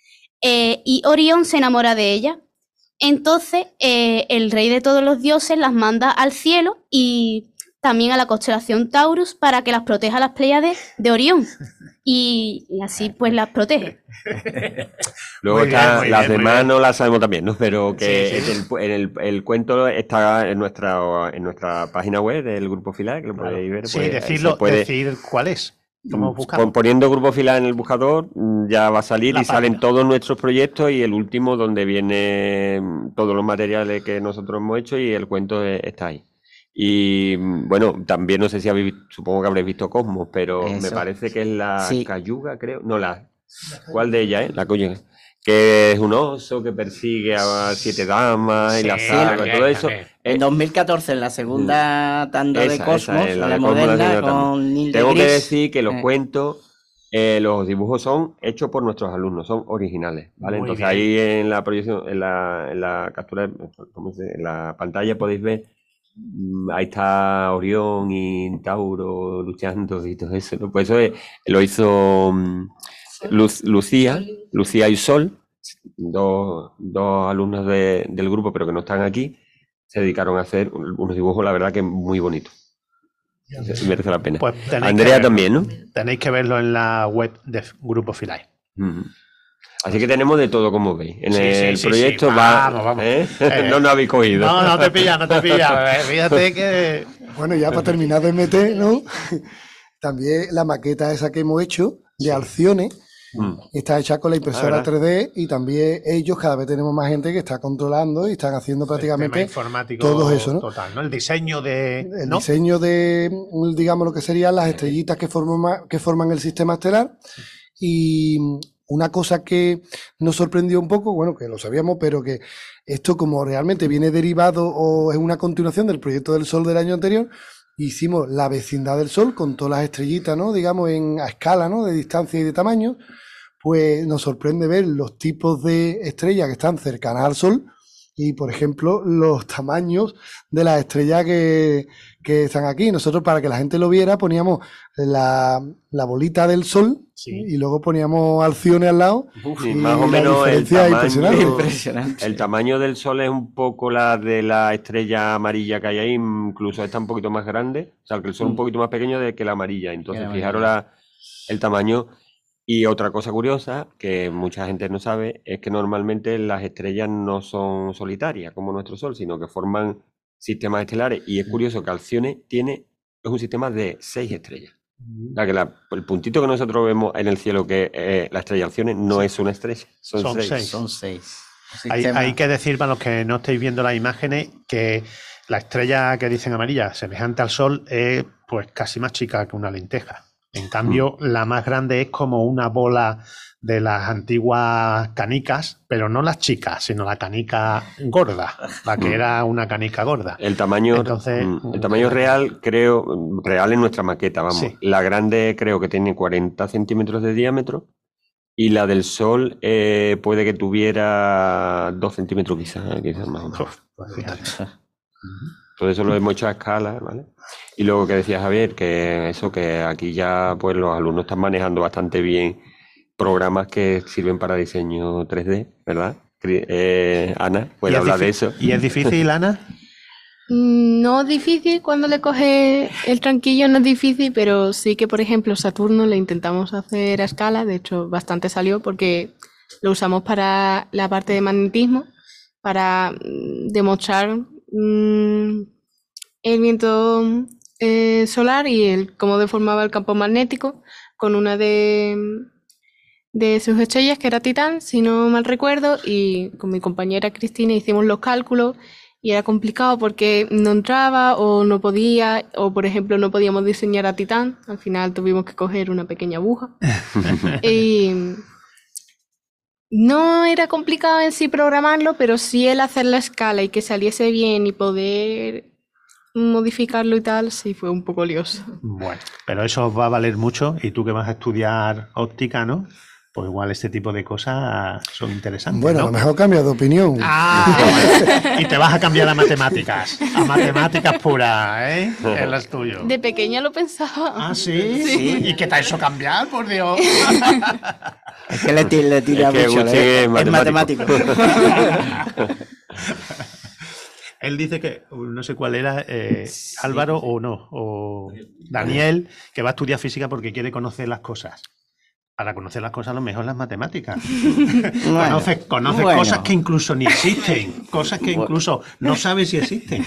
eh, y Orión se enamora de ella. Entonces, eh, el rey de todos los dioses las manda al cielo y también a la constelación Taurus para que las proteja a las Pléyades de Orión. Y, y así pues las protege. Luego Muy bien, está, muy las bien, muy demás bien. no las sabemos también, ¿no? Pero que Sí, sí. es el, en el, el cuento está en nuestra, en nuestra página web del Grupo Filar, que lo Claro. podéis ver. Sí, pues, ahí decirlo, se puede- decir cuál es. ¿Cómo Mm, buscamos? pon- Poniendo Grupo Filar en el buscador, mm, ya va a salir La y salen página. todos nuestros proyectos y el último donde vienen todos los materiales que nosotros hemos hecho y el cuento e- está ahí. Y mm, bueno, también no sé si habéis, supongo que habréis visto Cosmos, pero me Eso. parece que es la Sí. Cayuga, creo. No, la. ¿Cuál de ellas, eh? La Cayuga. Que es un oso que persigue a siete damas y Sí, la salva, también, todo eso. también. Eh, En dos mil catorce, en la segunda tanda esa, de esa Cosmos, es, la, de Cosmos, la moderna, segunda tanda. con Neil Tengo que deGrasse. decir que los Eh. cuentos, eh, los dibujos son hechos por nuestros alumnos, son originales, ¿vale? Muy Entonces bien. ahí en la proyección, en la, en la captura, ¿cómo se dice? En la pantalla podéis ver, mm, ahí está Orión y Tauro luchando y todo eso, ¿no? Pues eso es- lo hizo mm, Luz- Lucía, Lucía y Sol, dos, dos alumnos de- del grupo, pero que no están aquí, se dedicaron a hacer unos dibujos, la verdad que muy bonitos. Entonces, merece la pena. Pues tenéis que Andrea verlo. también, ¿no? Tenéis que verlo en la web de Grupo Filar. Ujú. Así que tenemos de todo, como veis. En Sí, sí, el sí, proyecto sí. va. Vamos, vamos. ¿eh? Eh, no nos habéis cogido. No, no te pilla, no te pilla. Eh, Fíjate que... Bueno, ya para terminar de meter, ¿no? También la maqueta esa que hemos hecho de Alcione Mm. está hecha con la impresora Ah, tres D y también ellos, cada vez tenemos más gente que está controlando y están haciendo El tema prácticamente informático todo eso, ¿no? total, ¿no? El diseño de... el ¿no? diseño de, digamos, lo que serían las estrellitas que forman, que forman el sistema estelar. Y una cosa que nos sorprendió un poco, bueno, que lo sabíamos, pero que esto como realmente viene derivado o es una continuación del proyecto del Sol del año anterior, hicimos la vecindad del Sol con todas las estrellitas, ¿no? Digamos, en, a escala, ¿no? De distancia y de tamaño. Pues nos sorprende ver los tipos de estrellas que están cercanas al Sol y, por ejemplo, los tamaños de las estrellas que, que están aquí. Nosotros, para que la gente lo viera, poníamos la, la bolita del Sol Sí. y luego poníamos Alcione al lado. Sí, y más o la menos el diferencia es impresionante. tamaño, Impresionante. el tamaño del Sol es un poco la de la estrella amarilla que hay ahí, incluso está un poquito más grande, o sea, que el Sol es un poquito más pequeño de que la amarilla. Entonces, Que la fijaros amarilla. la- el tamaño. Y otra cosa curiosa que mucha gente no sabe es que normalmente las estrellas no son solitarias como nuestro Sol, sino que forman sistemas estelares. Y es curioso que Alcione tiene es un sistema de seis estrellas. O sea, que la- el puntito que nosotros vemos en el cielo, que es eh, la estrella Alcione, no es una estrella, son, Son seis. seis. Son seis. Un Hay, sistema- hay que decir, para los que no estéis viendo las imágenes, que la estrella que dicen amarilla, semejante al Sol, es pues casi más chica que una lenteja. En cambio, la más grande es como una bola de las antiguas canicas, pero no las chicas, sino la canica gorda, la que Mm. era una canica gorda. El tamaño, Entonces, mm, el tamaño real, creo, mm, real en nuestra maqueta, vamos. Sí. La grande creo que tiene cuarenta centímetros de diámetro y la del Sol eh, puede que tuviera dos centímetros quizás, quizás más o menos. Pues fíjate. Todo eso lo hemos hecho a escala, ¿vale? Y luego que decía Javier, que eso, que aquí ya pues los alumnos están manejando bastante bien programas que sirven para diseño tres D, ¿verdad? Cri- Eh, Ana, ¿Y puede es hablar de difí- eso. ¿Y es difícil, Ana? Mm, No difícil cuando le coge el tranquillo, no es difícil, pero sí que, por ejemplo, Saturno le intentamos hacer a escala, de hecho, bastante salió porque lo usamos para la parte de magnetismo, para mm, demostrar mm, el viento eh, solar y el, cómo deformaba el campo magnético con una de, de sus estrellas, que era Titán, si no mal recuerdo, y con mi compañera Cristina hicimos los cálculos y era complicado porque no entraba o no podía, o por ejemplo no podíamos diseñar a Titán, al final tuvimos que coger una pequeña aguja. Y no era complicado en sí programarlo, pero sí el hacer la escala y que saliese bien y poder modificarlo y tal, sí fue un poco lioso. Bueno, pero eso os va a valer mucho y tú que vas a estudiar óptica, ¿no? Pues igual este tipo de cosas son interesantes, Bueno, ¿no? a lo mejor cambias de opinión. Ah, bueno. Y te vas a cambiar a matemáticas, a matemáticas puras, ¿eh? Es lo tuyo. De pequeña lo pensaba. Ah, ¿sí? Sí. ¿Y qué te ha hecho cambiar, por Dios? Es que le, ti- le tira Es que mucho, Gucci ¿eh? es matemático. Él dice que, no sé cuál era, eh, Álvaro o no, o Daniel, que va a estudiar física porque quiere conocer las cosas. Para conocer las cosas, a lo mejor las matemáticas. Bueno, conoces conoces bueno. cosas que incluso ni existen, cosas que incluso no sabes si existen.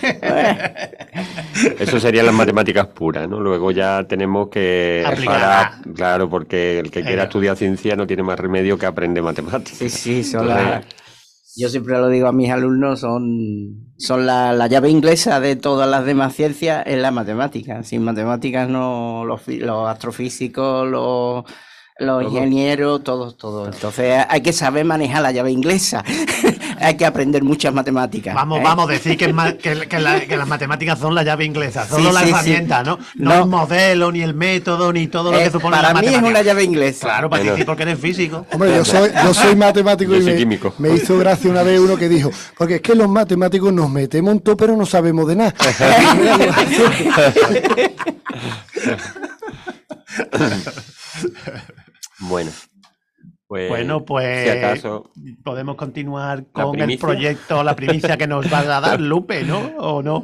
Eso serían las matemáticas puras, ¿no? Luego ya tenemos que... Aplicarlas. para- claro, porque el que quiera Eh. estudiar ciencia no tiene más remedio que aprender matemáticas. Sí, sí, son Entonces, las... Yo siempre lo digo a mis alumnos, son, son la, la llave inglesa de todas las demás ciencias, es la matemática. Sin matemáticas no, los, fi- los astrofísicos, los, los Todo. ingenieros, todos, todos. Entonces hay que saber manejar la llave inglesa. Hay que aprender muchas matemáticas. Vamos, ¿eh? vamos, decir que, es ma- que, que la- que las matemáticas son la llave inglesa, solo Sí, la sí, sí. herramienta, ¿no? No, No. el modelo, ni el método, ni todo lo Eh, que supone para la mí es matemática. una llave inglesa. Claro, para Bueno. ti sí, porque eres físico. Hombre, yo soy, yo soy matemático Yo y soy me, químico. me hizo gracia una vez uno que dijo, porque es que los matemáticos nos metemos en todo, pero no sabemos de nada. bueno. Pues, Bueno, pues si acaso... podemos continuar ¿La con el primicia? proyecto, la primicia que nos vas a dar, Lupe, ¿no? ¿O no?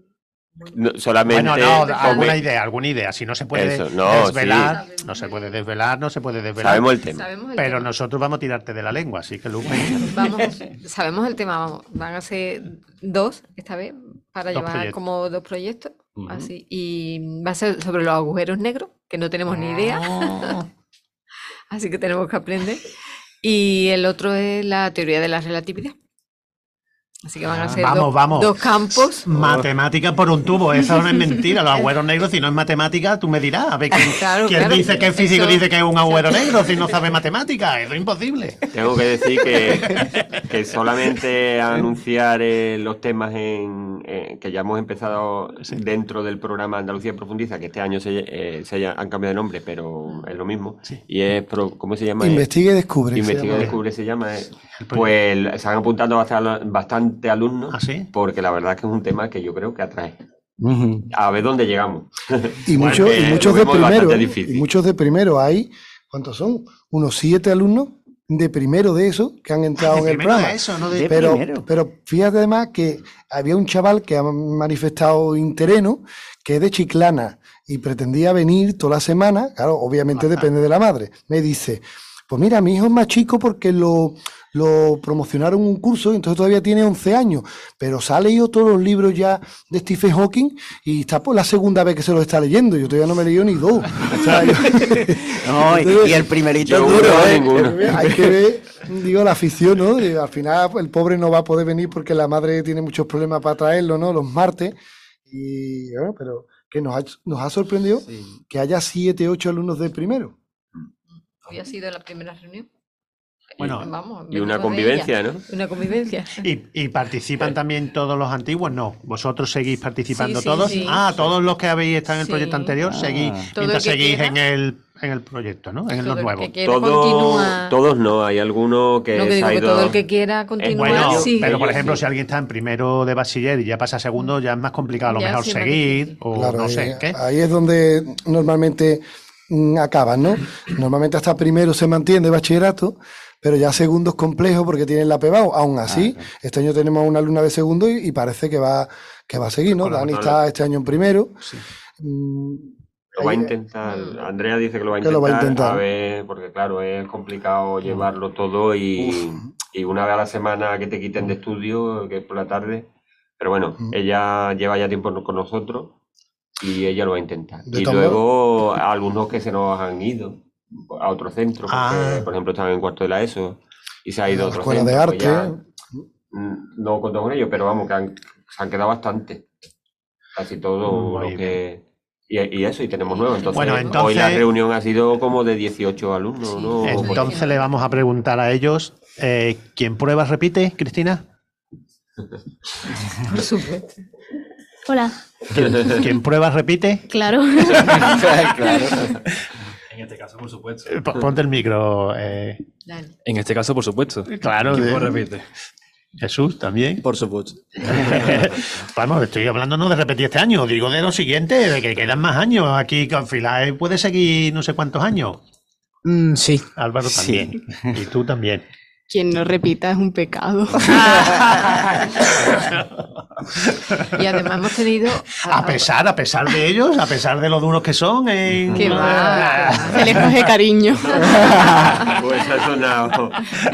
no, solamente... Bueno, no, come- alguna idea, alguna idea. Si no se puede Eso, no, desvelar, no se puede desvelar, no se puede desvelar. Sabemos el tema. Sabemos el Pero tema. nosotros vamos a tirarte de la lengua, así que Lupe. Vamos, sabemos el tema, vamos. Van a ser dos esta vez para Dos llevar proyectos. como dos proyectos. Ujú. Así. Y va a ser sobre los agujeros negros, que no tenemos ni idea. Ah. Así que tenemos que aprender. Y el otro es la teoría de la relatividad. Así que van a Ah, ser vamos, dos, vamos. dos campos. Matemática por un tubo, eso no es mentira. Los agüeros negros, si no es matemática, tú me dirás. A ver quién, Claro, quién claro. dice que es físico, Eso- dice que es un agüero negro, si no sabe matemática. Eso es imposible. Tengo que decir que, que solamente anunciar eh, los temas en, eh, que ya hemos empezado dentro del programa Andalucía Profundiza, que este año se, eh, se haya- han cambiado de nombre, pero es lo mismo. Sí. Y es, pro- ¿cómo se llama? Investiga y descubre. se Investiga y llama. Descubre se llama. eh. El proyecto. Pues se han apuntado bastante, bastante alumnos, ¿Ah, sí? porque la verdad es que es un tema que yo creo que atrae. Ujú. A ver dónde llegamos. Y, Bueno, muchos, y que muchos lo de vemos primero, bastante ¿eh? difícil. Y muchos de primero. Hay, ¿cuántos son? Unos siete alumnos de primero de eso que han entrado De en el primero de programa. eso, no de- De Pero, primero. pero fíjate además que había un chaval que ha manifestado interés, ¿no? Que es de Chiclana y pretendía venir toda la semana, claro, obviamente depende de la madre. Me dice, pues mira, mi hijo es más chico porque lo, lo promocionaron un curso, entonces todavía tiene once años, pero se ha leído todos los libros ya de Stephen Hawking y está por la segunda vez que se los está leyendo. Yo todavía no me he leído ni dos. O sea, yo- No, y, Entonces, y el primerito yo es uno, duro, ¿eh? ninguno. hay que ver, digo, la afición, ¿no? Y al final pues, el pobre no va a poder venir porque la madre tiene muchos problemas para traerlo, ¿no? Los martes. Y bueno, pero que nos ha, nos ha sorprendido que haya siete, ocho alumnos de primero. Hoy ha sido la primera reunión. Bueno, Vamos, Y una venimos de convivencia, ella. ¿no? Una convivencia. ¿Y, y participan también todos los antiguos? No. ¿Vosotros seguís participando Sí, sí, todos? sí. Ah, todos los que habéis estado en el Sí. proyecto anterior, Ah. seguís, Todo el mientras que seguís quiera. en el, en el proyecto, ¿no? En Todo los el nuevos. que quiera Todo, continúa. todos no, hay alguno que No, que se digo ha que ido... todo el que quiera continuar, Bueno, sí. pero por Ellos ejemplo, sí. si alguien está en primero de bachiller y ya pasa a segundo, ya es más complicado a lo Ya mejor sí es más seguir difícil. o Claro, no sé eh, qué. ahí es donde normalmente mm, acaban, ¿no? Normalmente hasta primero se mantiene de bachillerato, pero ya segundo es complejo porque tienen la P B A U. Aún así, este año tenemos una alumna de segundo y, y parece que va, que va a seguir, ¿no? Con la Dani nota- está este año en primero. Mm, Lo va a intentar. Andrea dice que lo va a intentar, lo va a intentar. a ver, porque claro, es complicado llevarlo todo y, y una vez a la semana que te quiten de estudio, que es por la tarde. Pero bueno, ella lleva ya tiempo con nosotros y ella lo va a intentar. De Y todos luego algunos que se nos han ido a otro centro, porque, Ah. por ejemplo, estaban en cuarto de la ESO y se ha ido a otro Escuela centro. de pues arte. ya, mm, no contó con ellos, pero vamos, que han, se han quedado bastante. Casi todo Muy lo que... Y, y eso, y tenemos nuevos. Entonces, Bueno, hoy entonces- la reunión ha sido como de dieciocho alumnos, ¿no? Entonces le vamos a preguntar a ellos, eh, ¿quién prueba repite, Cristina? Por supuesto. Hola. ¿Quién, quién prueba repite? Claro. Claro. En este caso, por supuesto. Eh, pon- Ponte el micro. eh, Dale. En este caso, por supuesto. Claro. ¿Quién de- lo repite? Jesús, también. Por supuesto. Vamos, estoy hablando no de repetir este año, digo de lo siguiente, de que quedan más años. Aquí con Filae puede seguir no sé cuántos años. Mm, sí. Álvaro también. Y tú también. Quien no repita es un pecado. Y además hemos tenido... A pesar, a pesar de ellos, a pesar de lo duros que son. En... Que va. Se les coge cariño. Pues ha sonado.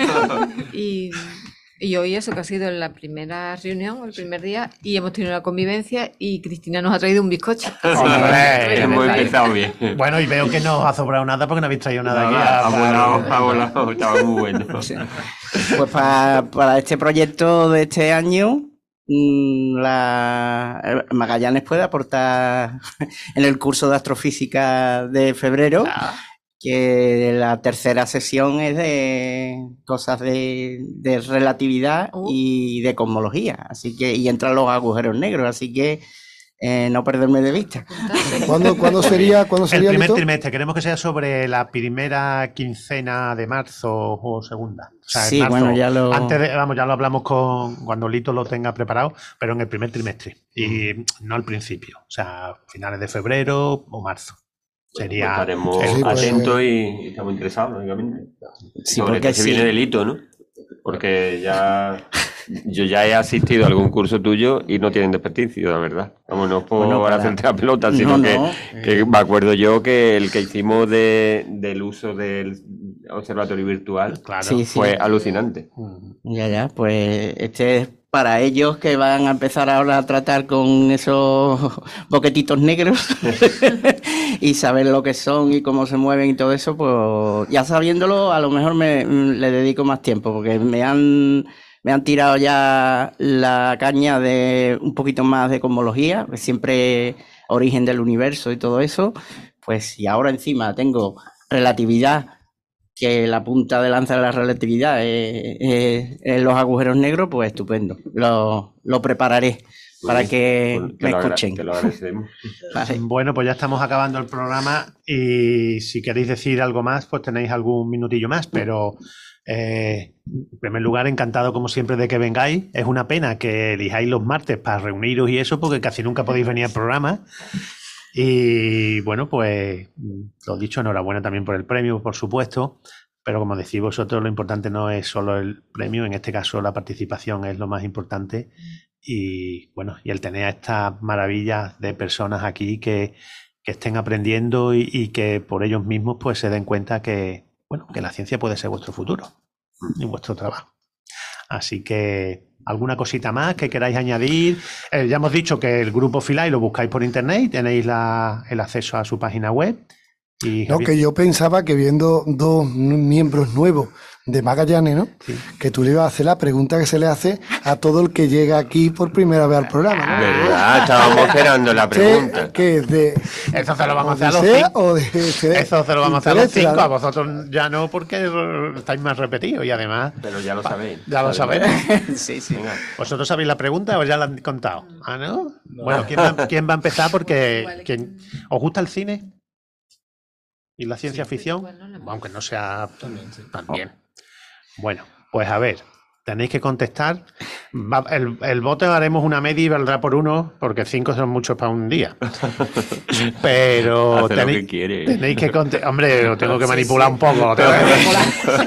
Y, y hoy eso que ha sido la primera reunión, el primer día, y hemos tenido una convivencia y Cristina nos ha traído un bizcocho. Hombre, Hemos empezado bien. Bueno, y veo que no os ha sobrado nada porque no habéis traído nada aquí. Nada, a- ha volado, ha volado, estaba muy bueno. Pues pa- para este proyecto de este año, mm, la, eh, Magallanes puede aportar en el curso de astrofísica de febrero, que la tercera sesión es de cosas de, de relatividad Oh. y de cosmología, así que y entran los agujeros negros, así que eh, no perderme de vista. ¿Cuándo, cuándo sería? ¿Cuándo El sería primer Lito? trimestre, queremos que sea sobre la primera quincena de marzo o segunda. O sea, en Sí, marzo. bueno, ya lo- Antes de, vamos, ya lo hablamos con cuando Lito lo tenga preparado, pero en el primer trimestre. Y no al principio. O sea, finales de febrero o marzo. Sería. Pues estaremos Sí, pues, atentos y, y estamos interesados, lógicamente. Sí, Sobre porque que se sí. viene delito, ¿no? Porque ya yo ya he asistido a algún curso tuyo y no tienen desperdicio, la verdad. Vamos, no es por Bueno, para- hacerte la pelota, sino No, que, no. que me acuerdo yo que el que hicimos de, del uso del observatorio virtual Claro. Sí, sí. fue alucinante. Ya, ya, pues este es para ellos que van a empezar ahora a tratar con esos boquetitos negros y saber lo que son y cómo se mueven y todo eso, pues ya sabiéndolo, a lo mejor me le dedico más tiempo, porque me han me han tirado ya la caña de un poquito más de cosmología, que siempre origen del universo y todo eso, pues y ahora encima tengo relatividad, que la punta de lanza de la relatividad es, es- es los agujeros negros, pues estupendo. Lo, lo prepararé para que Pues, te me lo agra- escuchen. te lo agradecemos. Vale. Bueno, pues ya estamos acabando el programa y si queréis decir algo más, pues tenéis algún minutillo más, pero eh, en primer lugar, encantado como siempre de que vengáis. Es una pena que elijáis los martes para reuniros y eso, porque casi nunca podéis venir al programa. Y bueno, pues lo dicho, enhorabuena también por el premio, por supuesto, pero como decís vosotros, lo importante no es solo el premio, en este caso la participación es lo más importante y bueno, y el tener a estas maravillas de personas aquí que, que estén aprendiendo y, y que por ellos mismos pues se den cuenta que, bueno, que la ciencia puede ser vuestro futuro y vuestro trabajo. Así que ¿alguna cosita más que queráis añadir? Eh, ya hemos dicho que el grupo Philae lo buscáis por internet, tenéis la- el acceso a su página web. Y No, Javier- que yo pensaba que viendo dos miembros nuevos de Magallanes, ¿no? Que tú le ibas a hacer la pregunta que se le hace a todo el que llega aquí por primera vez al programa, ¿no? ¿Verdad? Estábamos esperando la pregunta. Sí, que es de... Eso se lo vamos a hacer a los Odisea cinco. o de, de- Eso se lo vamos a hacer a los Interestelar, cinco, a ¿no? vosotros ya no, porque eh, estáis más repetidos y además Pero ya lo sabéis. ya lo sabéis. Sí, sí. Venga. ¿Vosotros sabéis la pregunta o ya la han contado? Ah, ¿no? Bueno, ¿quién va, quién va a empezar? Porque ¿quién- ¿os gusta el cine? ¿Y la ciencia ficción? Aunque no sea también. Bueno, pues a ver, tenéis que contestar. Va- el, el voto haremos una media y valdrá por uno, porque cinco son muchos para un día. Pero Hace lo tenéis, que quiere. tenéis que contestar. Hombre, lo tengo que manipular un poco. Lo tengo que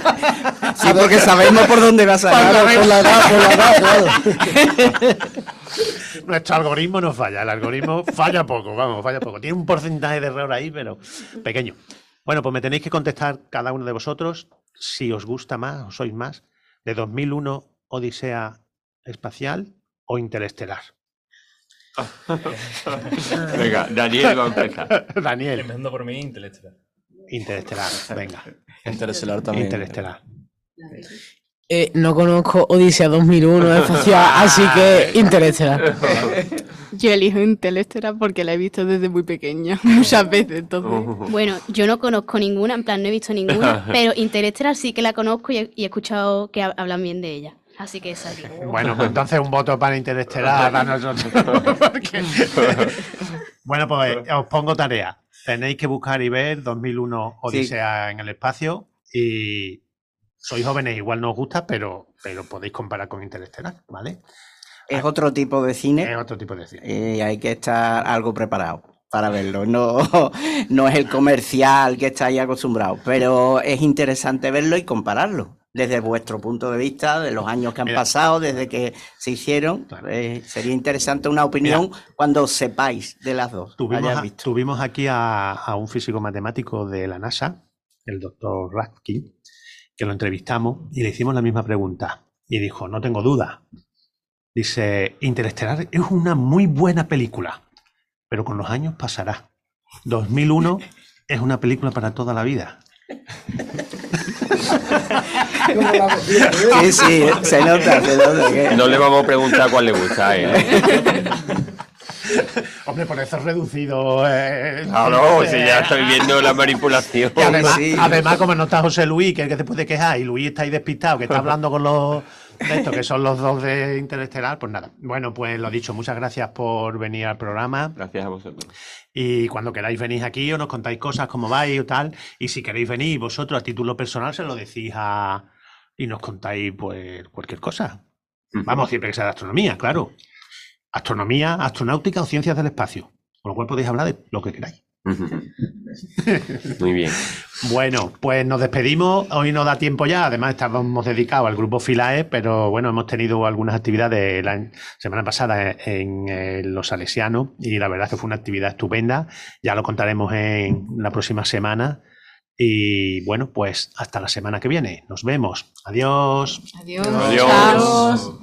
manipular. Sí, porque sabemos por dónde va a Por la, salir. por la edad, por la edad, claro. Nuestro algoritmo no falla, el algoritmo falla poco, vamos, falla poco. Tiene un porcentaje de error ahí, pero pequeño. Bueno, pues me tenéis que contestar cada uno de vosotros si os gusta más o sois más de dos mil uno Odisea Espacial o Interestelar. Venga, Daniel va a empezar. Daniel. Empezando por mí, Interestelar. Interestelar, venga. Interestelar también. Interestelar. Eh, no conozco Odisea dos mil uno Espacial, así que Interestelar. Yo elijo Interestelar porque la he visto desde muy pequeña, muchas veces, entonces. Bueno, yo no conozco ninguna, en plan, no he visto ninguna, pero Interestelar sí que la conozco y he, y he escuchado que ha- hablan bien de ella. Así que esa aquí. Bueno, pues entonces un voto para Interestelar a nosotros. Porque- Bueno, pues os pongo tarea. Tenéis que buscar y ver dos mil uno Odisea en el espacio y sois jóvenes, igual no os gusta, pero, pero podéis comparar con Interestelar, ¿vale? Es otro tipo de cine. Es otro tipo de cine. Y hay que estar algo preparado para verlo. No, no es el comercial que estáis acostumbrados, pero es interesante verlo y compararlo. Desde vuestro punto de vista, de los años que han Mira. pasado, desde que se hicieron, eh, sería interesante una opinión cuando sepáis de las dos. Tuvimos, hayas a- visto. tuvimos aquí a, a un físico matemático de la NASA, el doctor Rafkin, que lo entrevistamos y le hicimos la misma pregunta. Y dijo, no tengo duda. Dice, Interestelar es una muy buena película, pero con los años pasará. dos mil uno es una película para toda la vida. Sí, sí, se nota, se nota. Que... No le vamos a preguntar cuál le gusta a él. Hombre, por eso es reducido. Eh, No, no, eh, si ya estoy viendo la manipulación. Y además, Sí. además, como no está José Luis, que es el que se puede quejar, y Luis está ahí despistado, que está hablando con los de estos, que son los dos de Interestelar, pues nada. Bueno, pues lo dicho, muchas gracias por venir al programa. Gracias a vosotros. Y cuando queráis venís aquí o nos contáis cosas, cómo vais o tal. Y si queréis venir vosotros a título personal, se lo decís a... y nos contáis pues cualquier cosa. Vamos, siempre que sea de astronomía, claro. Astronomía, astronáutica o ciencias del espacio. Con lo cual podéis hablar de lo que queráis. Muy bien. Bueno, pues nos despedimos. Hoy no da tiempo ya. Además, estábamos dedicados al grupo Filae, pero bueno, hemos tenido algunas actividades la semana pasada en, en Los Salesianos y la verdad es que fue una actividad estupenda. Ya lo contaremos en la próxima semana. Y bueno, pues hasta la semana que viene. Nos vemos. Adiós. Adiós. Adiós. Chao.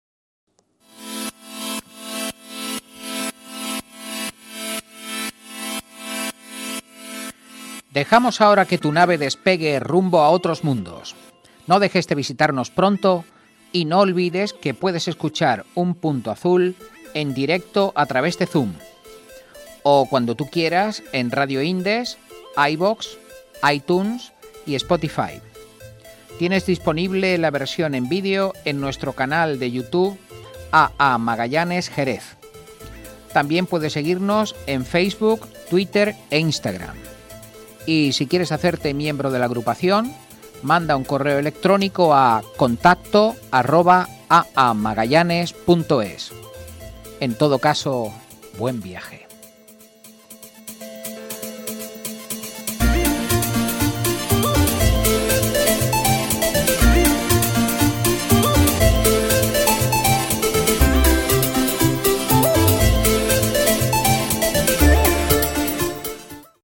Dejamos ahora que tu nave despegue rumbo a otros mundos. No dejes de visitarnos pronto y no olvides que puedes escuchar Un Punto Azul en directo a través de Zoom o cuando tú quieras en Radio Indes, iVoox, iTunes y Spotify. Tienes disponible la versión en vídeo en nuestro canal de YouTube A A Magallanes Jerez. También puedes seguirnos en Facebook, Twitter e Instagram. Y si quieres hacerte miembro de la agrupación, manda un correo electrónico a contacto arroba aamagallanes punto es. En todo caso, buen viaje.